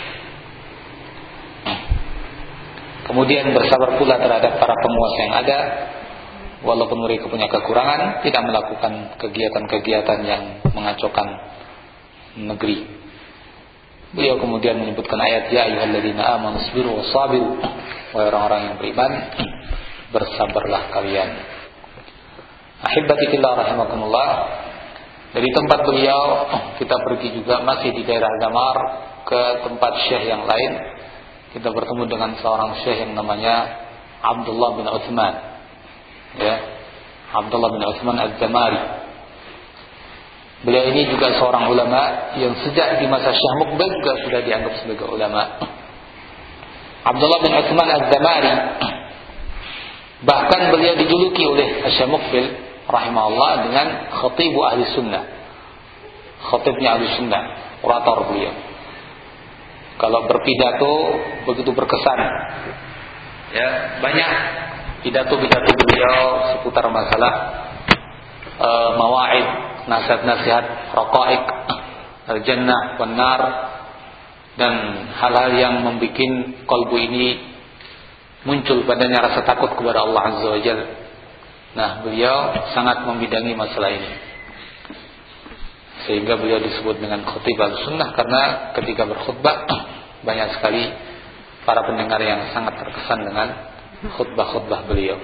Kemudian bersabar pula terhadap para penguasa yang ada, walaupun mereka punya kekurangan, tidak melakukan kegiatan-kegiatan yang mengacaukan negeri. Beliau kemudian menyebutkan ayat, ya ayyuhalladzina amanu sabiru wasabiru, wahai orang-orang yang beriman, bersabarlah kalian. Ahibati fillah rahimakumullah. Dari tempat beliau kita pergi juga masih di daerah Damar ke tempat syekh yang lain. Kita bertemu dengan seorang syekh yang namanya Abdullah bin Utsman. Ya, Abdullah bin Utsman Az-Zamari. Beliau ini juga seorang ulama yang sejak di masa Syekh Muqbil juga sudah dianggap sebagai ulama. Abdullah bin Utsman Az-Zamari, bahkan beliau dijuluki oleh Syekh Muqbil rahimahullah dengan khatibu ahli sunnah. Khatibnya ahli sunnah, orator beliau. Kalau berpidato begitu berkesan. Ya, banyak pidato-pidato beliau seputar masalah uh, mawaid, nasihat-nasihat, raqaiq, al-jannah wan nar, dan hal-hal yang membuat kalbu ini muncul padanya rasa takut kepada Allah Azza wa Jalla. Nah, beliau sangat membidangi masalah ini, sehingga beliau disebut dengan khatib al-sunnah, karena ketika berkhutbah banyak sekali para pendengar yang sangat terkesan dengan khutbah-khutbah beliau.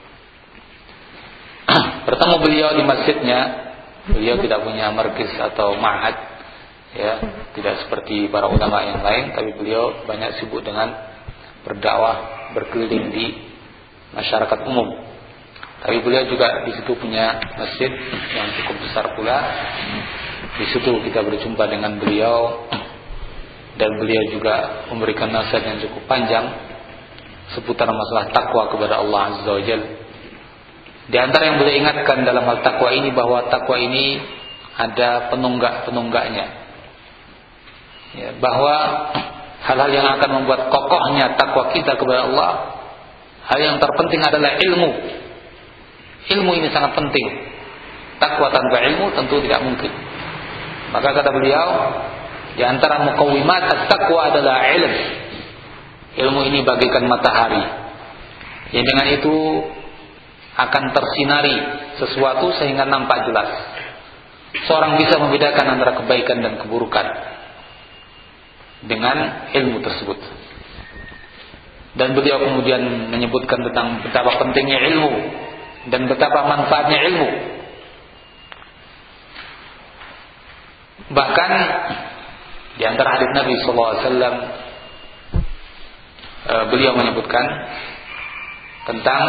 Bertemu beliau di masjidnya. Beliau tidak punya markis atau ma'had, ya, tidak seperti para ulama yang lain, tapi beliau banyak sibuk dengan berdakwah, berkeliling di masyarakat umum. Tapi beliau juga di situ punya masjid yang cukup besar pula. Di situ kita berjumpa dengan beliau, dan beliau juga memberikan nasihat yang cukup panjang seputar masalah takwa kepada Allah Azza wa Jalla. Di antara yang beliau ingatkan dalam hal takwa ini, bahwa takwa ini ada penunggak-penunggaknya, ya, bahwa hal-hal yang akan membuat kokohnya takwa kita kepada Allah, hal yang terpenting adalah ilmu. Ilmu ini sangat penting. Takwa tanpa ilmu tentu tidak mungkin. Maka kata beliau, di antara muqawwimat at-taqwa adalah ilm. Ilmu ini bagaikan matahari, yang dengan itu akan tersinari sesuatu sehingga nampak jelas. Seorang bisa membedakan antara kebaikan dan keburukan dengan ilmu tersebut. Dan beliau kemudian menyebutkan tentang betapa pentingnya ilmu dan betapa manfaatnya ilmu. Bahkan di antara hadis Nabi sallallahu alaihi wasallam, beliau menyebutkan tentang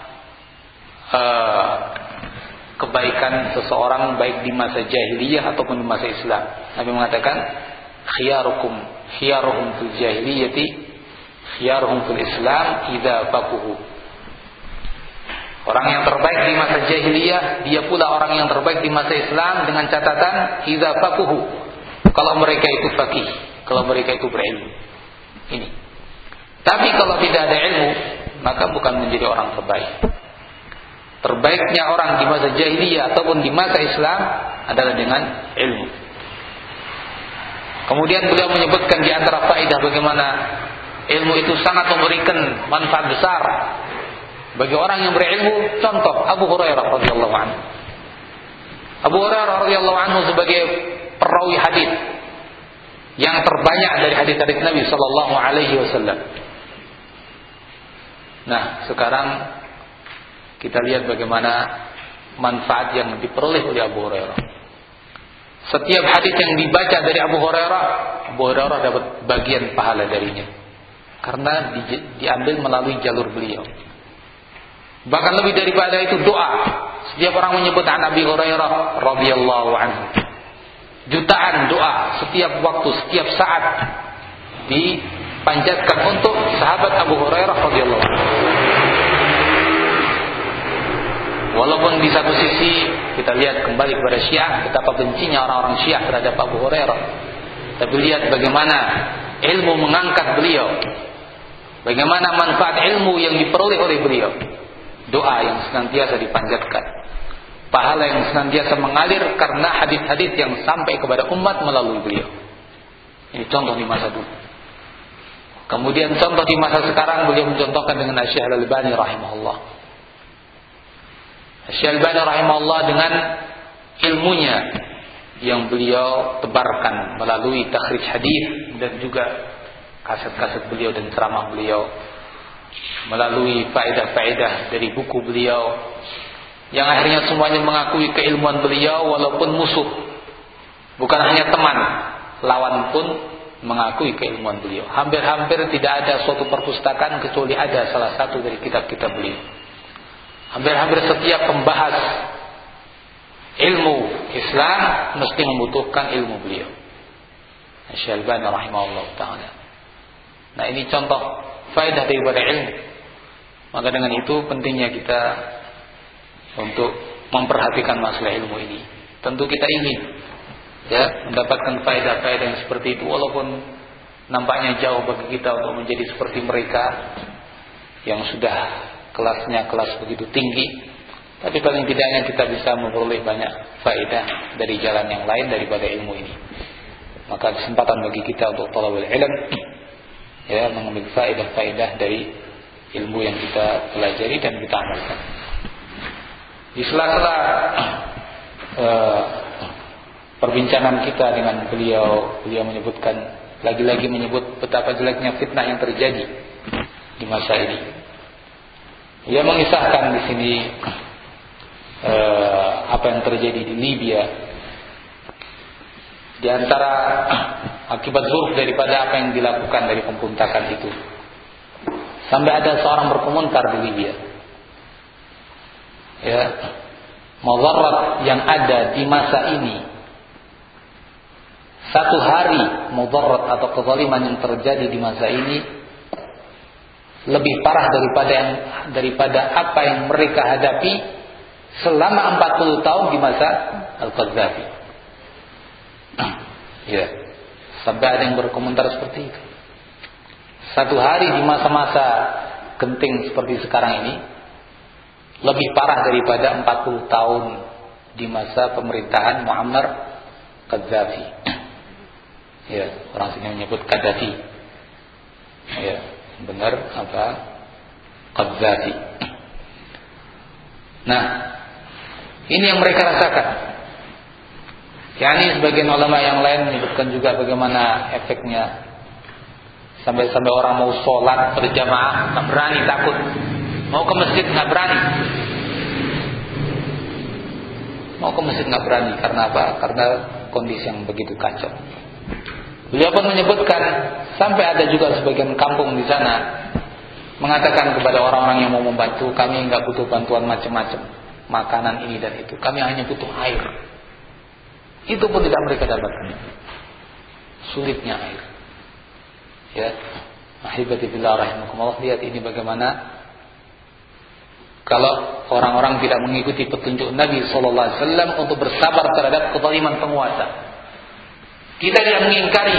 uh, kebaikan seseorang baik di masa jahiliyah ataupun di masa Islam. Nabi mengatakan, khiyarukum khiyaruhum fil jahiliyati khiyaruhum fil Islam idza faquhu. Orang yang terbaik di masa jahiliyah, dia pula orang yang terbaik di masa Islam, dengan catatan idza faquhu, kalau mereka itu faqih, kalau mereka itu berilmu. Ini. Tapi kalau tidak ada ilmu, maka bukan menjadi orang terbaik. Terbaiknya orang di masa jahiliyah ataupun di masa Islam adalah dengan ilmu. Kemudian beliau menyebutkan di antara faedah bagaimana ilmu itu sangat memberikan manfaat besar bagi orang yang berilmu. Contoh Abu Hurairah radhiyallahu anhu. Abu Hurairah radhiyallahu anhu sebagai perawi hadis yang terbanyak dari hadis-hadis Nabi sallallahu alaihi wasallam. Nah, sekarang kita lihat bagaimana manfaat yang diperoleh oleh Abu Hurairah. Setiap hadis yang dibaca dari Abu Hurairah, Abu Hurairah dapat bagian pahala darinya, karena di, diambil melalui jalur beliau. Bahkan lebih daripada itu, doa. Setiap orang menyebut an Abi Hurairah radhiyallahu anhu, jutaan doa setiap waktu, setiap saat dipanjatkan untuk sahabat Abu Hurairah radhiyallahu anhu. Walaupun di satu sisi kita lihat kembali kepada Syiah, betapa bencinya orang-orang Syiah terhadap Abu Hurairah. Tapi lihat bagaimana ilmu mengangkat beliau, bagaimana manfaat ilmu yang diperoleh oleh beliau, doa yang senantiasa dipanjatkan, pahala yang senantiasa mengalir karena hadis-hadis yang sampai kepada umat melalui beliau. Ini contoh di masa dulu. Kemudian contoh di masa sekarang, beliau mencontohkan dengan Syekh Al-Albani rahimahullah. Syekh Al-Albani rahimahullah dengan ilmunya yang beliau tebarkan melalui takhrij hadis dan juga kaset-kaset beliau dan ceramah beliau, melalui faedah-faedah dari buku beliau, yang akhirnya semuanya mengakui keilmuan beliau walaupun musuh. Bukan hanya teman, lawan pun mengakui keilmuan beliau. Hampir-hampir tidak ada suatu perpustakaan kecuali ada salah satu dari kitab-kitab beliau. Hampir-hampir setiap pembahas ilmu Islam mesti membutuhkan ilmu beliau. Syekh Al-Albani rahimahullah ta'ala. Nah, ini contoh faedah daripada ilmu. Maka dengan itu pentingnya kita untuk memperhatikan masalah ilmu ini. Tentu kita ingin ya mendapatkan faedah-faedah yang seperti itu, walaupun nampaknya jauh bagi kita untuk menjadi seperti mereka yang sudah kelasnya kelas begitu tinggi. Tapi paling tidaknya kita bisa memperoleh banyak faedah dari jalan yang lain daripada ilmu ini. Maka kesempatan bagi kita untuk talabul ilm, ya, mengambil faedah-faedah dari ilmu yang kita pelajari dan kita amalkan. Di sela-sela uh, perbincangan kita dengan beliau, beliau menyebutkan, lagi-lagi menyebut betapa jeleknya fitnah yang terjadi di masa ini. Dia mengisahkan di sini Uh, apa yang terjadi di Libya, di antara akibat buruk daripada apa yang dilakukan dari pemberontakan itu. Sampai ada seorang berkomentar di Libya, ya, mudarat yang ada di masa ini, satu hari mudarat atau kezaliman yang terjadi di masa ini lebih parah daripada yang daripada apa yang mereka hadapi selama empat puluh tahun di masa Al-Qaddafi. Ya, sampai ada yang berkomentar seperti itu. Satu hari di masa-masa genting seperti sekarang ini lebih parah daripada empat puluh tahun di masa pemerintahan Muammar Qaddafi. Ya, orang sini menyebut Qaddafi. Ya, benar apa? Qaddafi. Nah, ini yang mereka rasakan. Yani sebagian ulama yang lain menyebutkan juga bagaimana efeknya. Sampai-sampai orang mau sholat berjamaah nggak berani, takut. Mau ke masjid nggak berani. Mau ke masjid nggak berani karena apa? Karena kondisi yang begitu kacau. Beliau pun menyebutkan sampai ada juga sebagian kampung di sana mengatakan kepada orang-orang yang mau membantu, kami nggak butuh bantuan macam-macam, makanan ini dan itu, kami hanya butuh air. Itu pun tidak mereka dapatkan. Sulitnya air. Ya, ahibati billah rahimakumullah, lihat ini bagaimana kalau orang-orang tidak mengikuti petunjuk Nabi sallallahu alaihi wasallam untuk bersabar terhadap kezaliman penguasa. Kita tidak mengingkari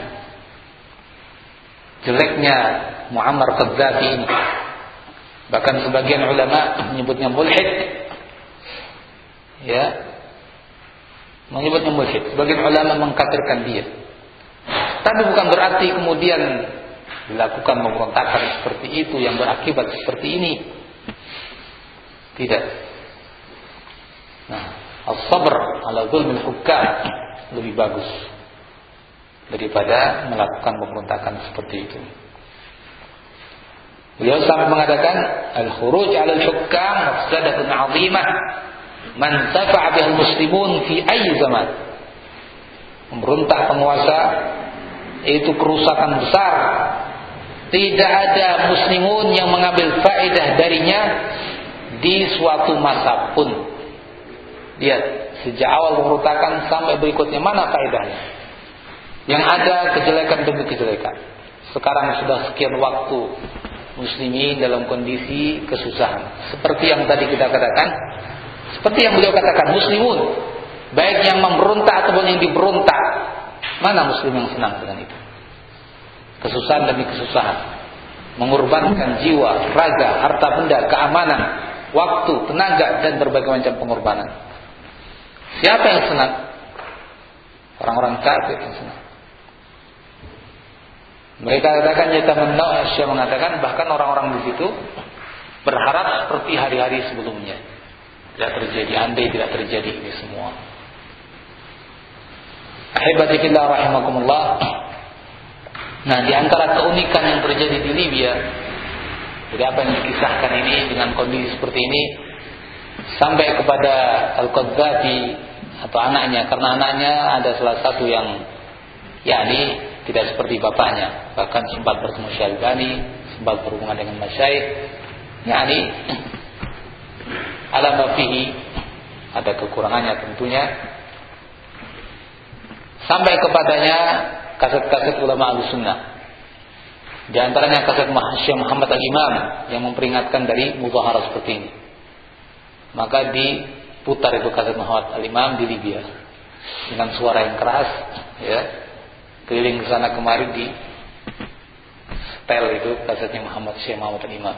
jeleknya Muammar Qaddafi ini. Bahkan sebagian ulama menyebutnya mulhid. Ya, menyebutnya mulhid. Sebagian ulama mengkafirkan dia. Tapi bukan berarti kemudian dilakukan pemberontakan seperti itu yang berakibat seperti ini. Tidak. Nah, as-sabr ala zulmil hukam lebih bagus daripada melakukan pemberontakan seperti itu. Beliau sampai mengatakan al-khuruj 'ala al-hukam mafsadatun 'azimah man tafa'a bihal muslimun fi ayyi zaman. Memberontak penguasa itu kerusakan besar. Tidak ada muslimun yang mengambil faedah darinya di suatu masa pun. Lihat, sejak awal pemberontakan sampai berikutnya mana faedahnya? Yang ada kejelekan demi kejelekan. Sekarang sudah sekian waktu muslimin dalam kondisi kesusahan. Seperti yang tadi kita katakan, seperti yang beliau katakan, muslimun, baik yang memberontak ataupun yang diberontak, mana muslim yang senang dengan itu? Kesusahan demi kesusahan, mengorbankan jiwa, raga, harta benda, keamanan, waktu, tenaga, dan berbagai macam pengorbanan. Siapa yang senang? Orang-orang kafir yang senang. Mereka katakan yatamanna, Syekh mengatakan bahkan orang-orang di situ berharap seperti hari-hari sebelumnya. Tidak terjadi, andai tidak terjadi ini semua. Ahibati fillah rahimakumullah. Nah, di antara keunikan yang terjadi di Libya, jadi apa yang dikisahkan ini dengan kondisi seperti ini sampai kepada Al-Qaddafi atau anaknya, karena anaknya ada salah satu yang yakni tidak seperti bapaknya, bahkan sempat bertemu Syalbani, sempat berhubungan dengan masyayikh, yakni alama fihi, ada kekurangannya tentunya, sampai kepadanya kaset-kaset ulama Ahlussunnah. Di antaranya kaset Syekh Muhammad Al-Imam yang memperingatkan dari mudzaharah seperti ini. Maka diputar itu kaset Muhammad Al-Imam di Libya dengan suara yang keras, ya. Keliling ke sana kemari di setel itu kasetnya Muhammad Syekh Muhammad Al-Imam.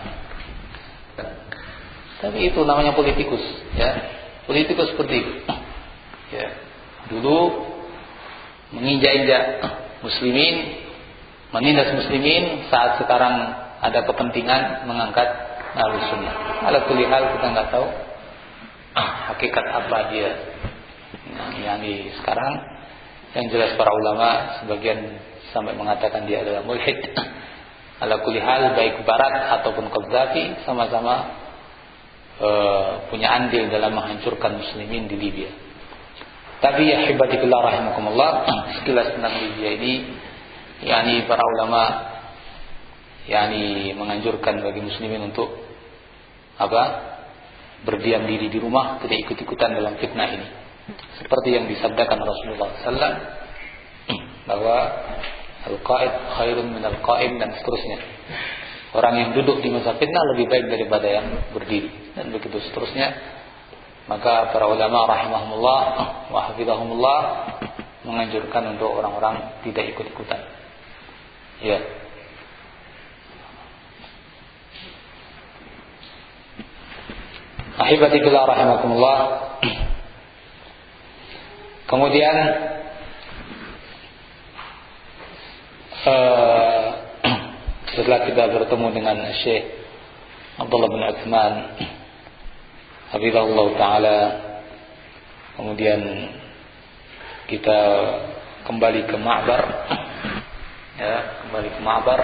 Tapi itu namanya politikus, ya. Politikus seperti itu. Ya. Dulu menginjak-injak muslimin, menindas muslimin, saat sekarang ada kepentingan mengangkat Ahlussunnah. Ala kulli hal kita enggak tahu hakikat apa dia. Nah, yang di sekarang yang jelas para ulama sebagian sampai mengatakan dia adalah mulhid. Ala kulli hal baik Barat ataupun Qaddafi sama-sama uh, punya andil dalam menghancurkan muslimin di Libya. Tapi ya hibati fillah rahimakumullah, sekilas tentang Libya ini, yakni para ulama yakni menganjurkan bagi muslimin untuk apa? Berdiam diri di rumah, tidak ikut-ikutan dalam fitnah ini. Seperti yang disabdakan Rasulullah sallallahu alaihi wasallam bahwa al-qa'id khairun min al-qa'im, dan seterusnya. Orang yang duduk di masa fitnah lebih baik daripada yang berdiri, dan begitu seterusnya. Maka para ulama rahimahumullah wa hafizahumullah menganjurkan untuk orang-orang tidak ikut-ikutan. Ya. Ahibati fillah rahimakumullah. Kemudian uh, setelah kita bertemu dengan Syekh Abdullah bin Utsman hafizahullah taala, kemudian kita kembali ke Ma'bar, ya, kembali ke Ma'bar.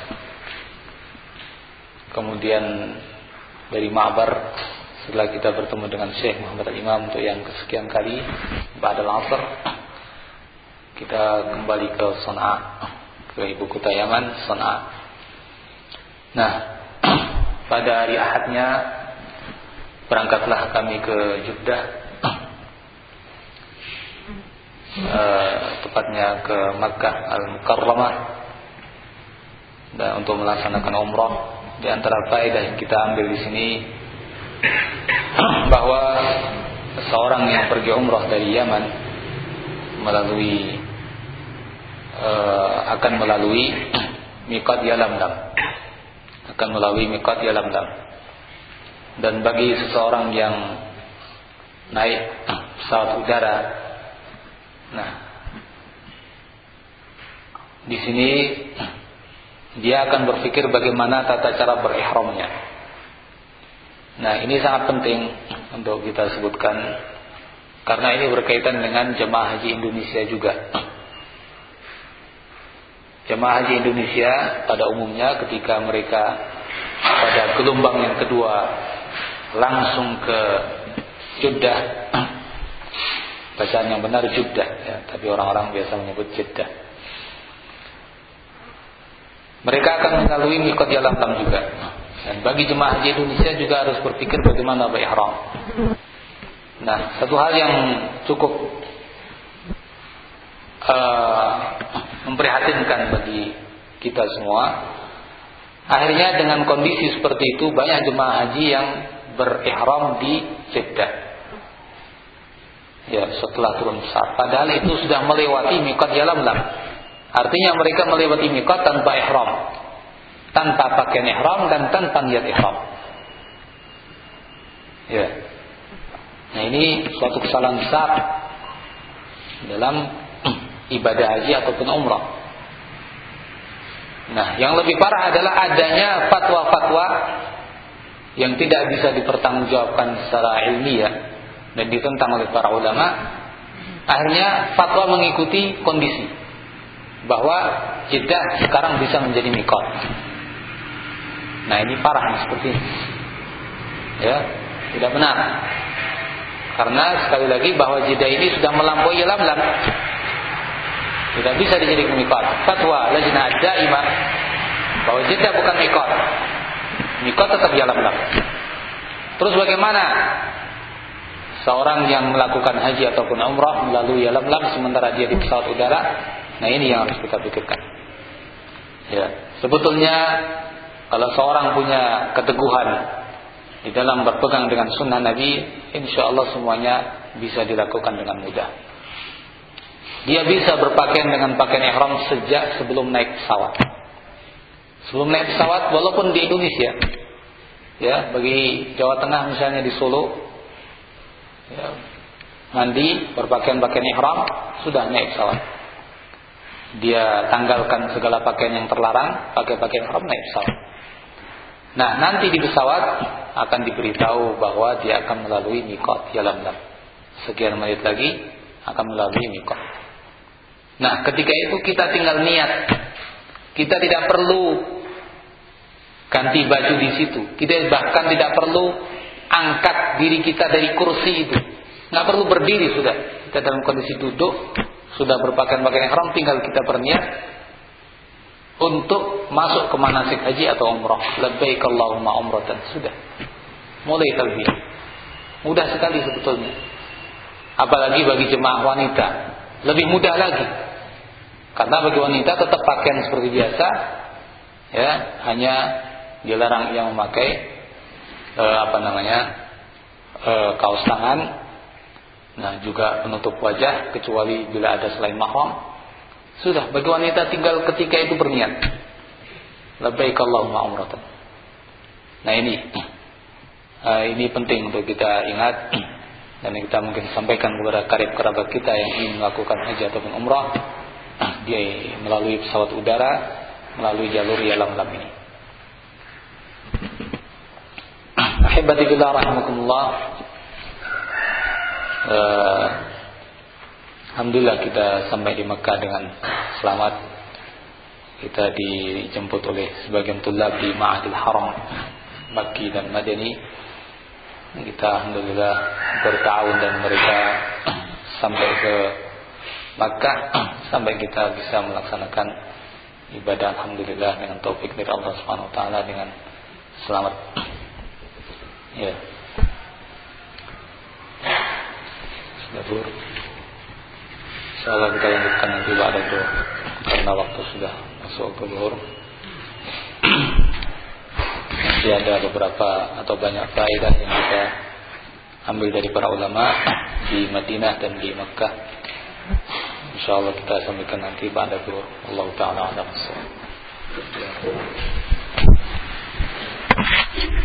Kemudian dari Ma'bar, setelah kita bertemu dengan Syekh Muhammad Al-Imam untuk yang kesekian kali ba'dal asr, kita kembali ke Sana'a, ke ibu kota Yaman, Sana'a. Nah, pada hari Ahadnya berangkatlah kami ke Jeddah, uh, tepatnya ke Makkah Al-Mukarramah, dan untuk melaksanakan umrah. Di antara faedah yang kita ambil di sini bahwa seorang yang pergi umrah dari Yaman melalui uh, akan melalui miqat Yalamlam, akan melalui miqat Yalamlam. Dan bagi seseorang yang naik pesawat udara, nah di sini dia akan berpikir bagaimana tata cara berihramnya. Nah, ini sangat penting untuk kita sebutkan karena ini berkaitan dengan jemaah haji Indonesia juga. Jemaah haji Indonesia pada umumnya ketika mereka pada gelombang yang kedua langsung ke Jeddah, bacaan yang benar Jeddah, ya, tapi orang-orang biasa menyebut Jeddah. Mereka akan melalui miqat Yalamlam juga. Dan bagi jemaah haji Indonesia juga harus berpikir bagaimana berihram. Nah, satu hal yang cukup uh, memprihatinkan bagi kita semua Akhirnya dengan kondisi seperti itu banyak jemaah haji yang berihram di Jeddah. Ya, setelah turun Sa'ad. Padahal itu sudah melewati miqat Yalamlam. Artinya mereka melewati miqat tanpa ihram, tanpa pakaian ihram dan tanpa niat ihram. Ya. Nah, ini suatu kesalahan besar dalam ibadah haji ataupun umrah. Nah, yang lebih parah adalah adanya fatwa-fatwa yang tidak bisa dipertanggungjawabkan secara ilmiah dan ditentang oleh para ulama. Akhirnya fatwa mengikuti kondisi bahwa Jeddah sekarang bisa menjadi miqat. Nah, ini parah seperti ini. Ya, tidak benar. Karena sekali lagi bahwa Jeddah ini sudah melampaui Yalamlam, tidak bisa dijadikan miqat. Fatwa Lajnah Daimah bahwa Jeddah bukan miqat. Miqat tetap Yalamlam. Terus bagaimana seorang yang melakukan haji ataupun umrah melalui Yalamlam sementara dia di pesawat udara? Nah, ini yang harus kita pikirkan. Ya, sebetulnya kalau seorang punya keteguhan di dalam berpegang dengan sunnah Nabi, insya Allah semuanya bisa dilakukan dengan mudah. Dia bisa berpakaian dengan pakaian ihram sejak sebelum naik pesawat. Sebelum naik pesawat, walaupun di Indonesia, ya, bagi Jawa Tengah misalnya di Solo, ya, mandi berpakaian pakaian ihram sudah naik pesawat. Dia tanggalkan segala pakaian yang terlarang, pakai pakaian ihram naik pesawat. Nah, nanti di pesawat akan diberitahu bahwa dia akan melalui miqat Yalamlam. Sekian menit lagi akan melalui miqat. Nah, ketika itu kita tinggal niat. Kita tidak perlu ganti baju di situ. Kita bahkan tidak perlu angkat diri kita dari kursi itu. Nggak perlu berdiri sudah. Kita dalam kondisi duduk, sudah berpakaian pakaian ihram, tinggal kita berniat untuk masuk ke manasik haji atau umrah. Labbaik Allahumma umratan. Sudah. Mulai talbiyah. Mudah sekali sebetulnya. Apalagi bagi jemaah wanita, lebih mudah lagi. Karena bagi wanita tetap pakaian seperti biasa, ya, hanya dilarang yang memakai eh, apa namanya eh, kaos tangan, nah juga penutup wajah kecuali bila ada selain mahram. Sudah, bagi wanita tinggal ketika itu berniat. Labbaik Allahumma umratan. Nah, ini uh, ini penting untuk kita ingat dan kita mungkin sampaikan kepada karib kerabat kita yang ingin melakukan haji ataupun umrah, dia melalui pesawat udara, melalui jalur Yalamlam ini. Ahibati billah rahimakumullah. Uh, Alhamdulillah kita sampai di Mekah dengan selamat. Kita dijemput oleh sebagian tulab di Ma'hadil Haram Makki dan Madani. Kita alhamdulillah bertahun dan mereka sampai ke Makkah, sampai kita bisa melaksanakan ibadah alhamdulillah dengan taufik dari Allah Subhanahu wa taala dengan selamat. Ya. Sudah bur. Insyaallah kita lanjutkan nanti ba'da zuhur karena waktu sudah masuk waktu zuhur. Masih ada beberapa atau banyak faedah yang kita ambil dari para ulama di Madinah dan di Makkah. Insyaallah kita sampaikan nanti ba'da zuhur. Allah taala a'lam.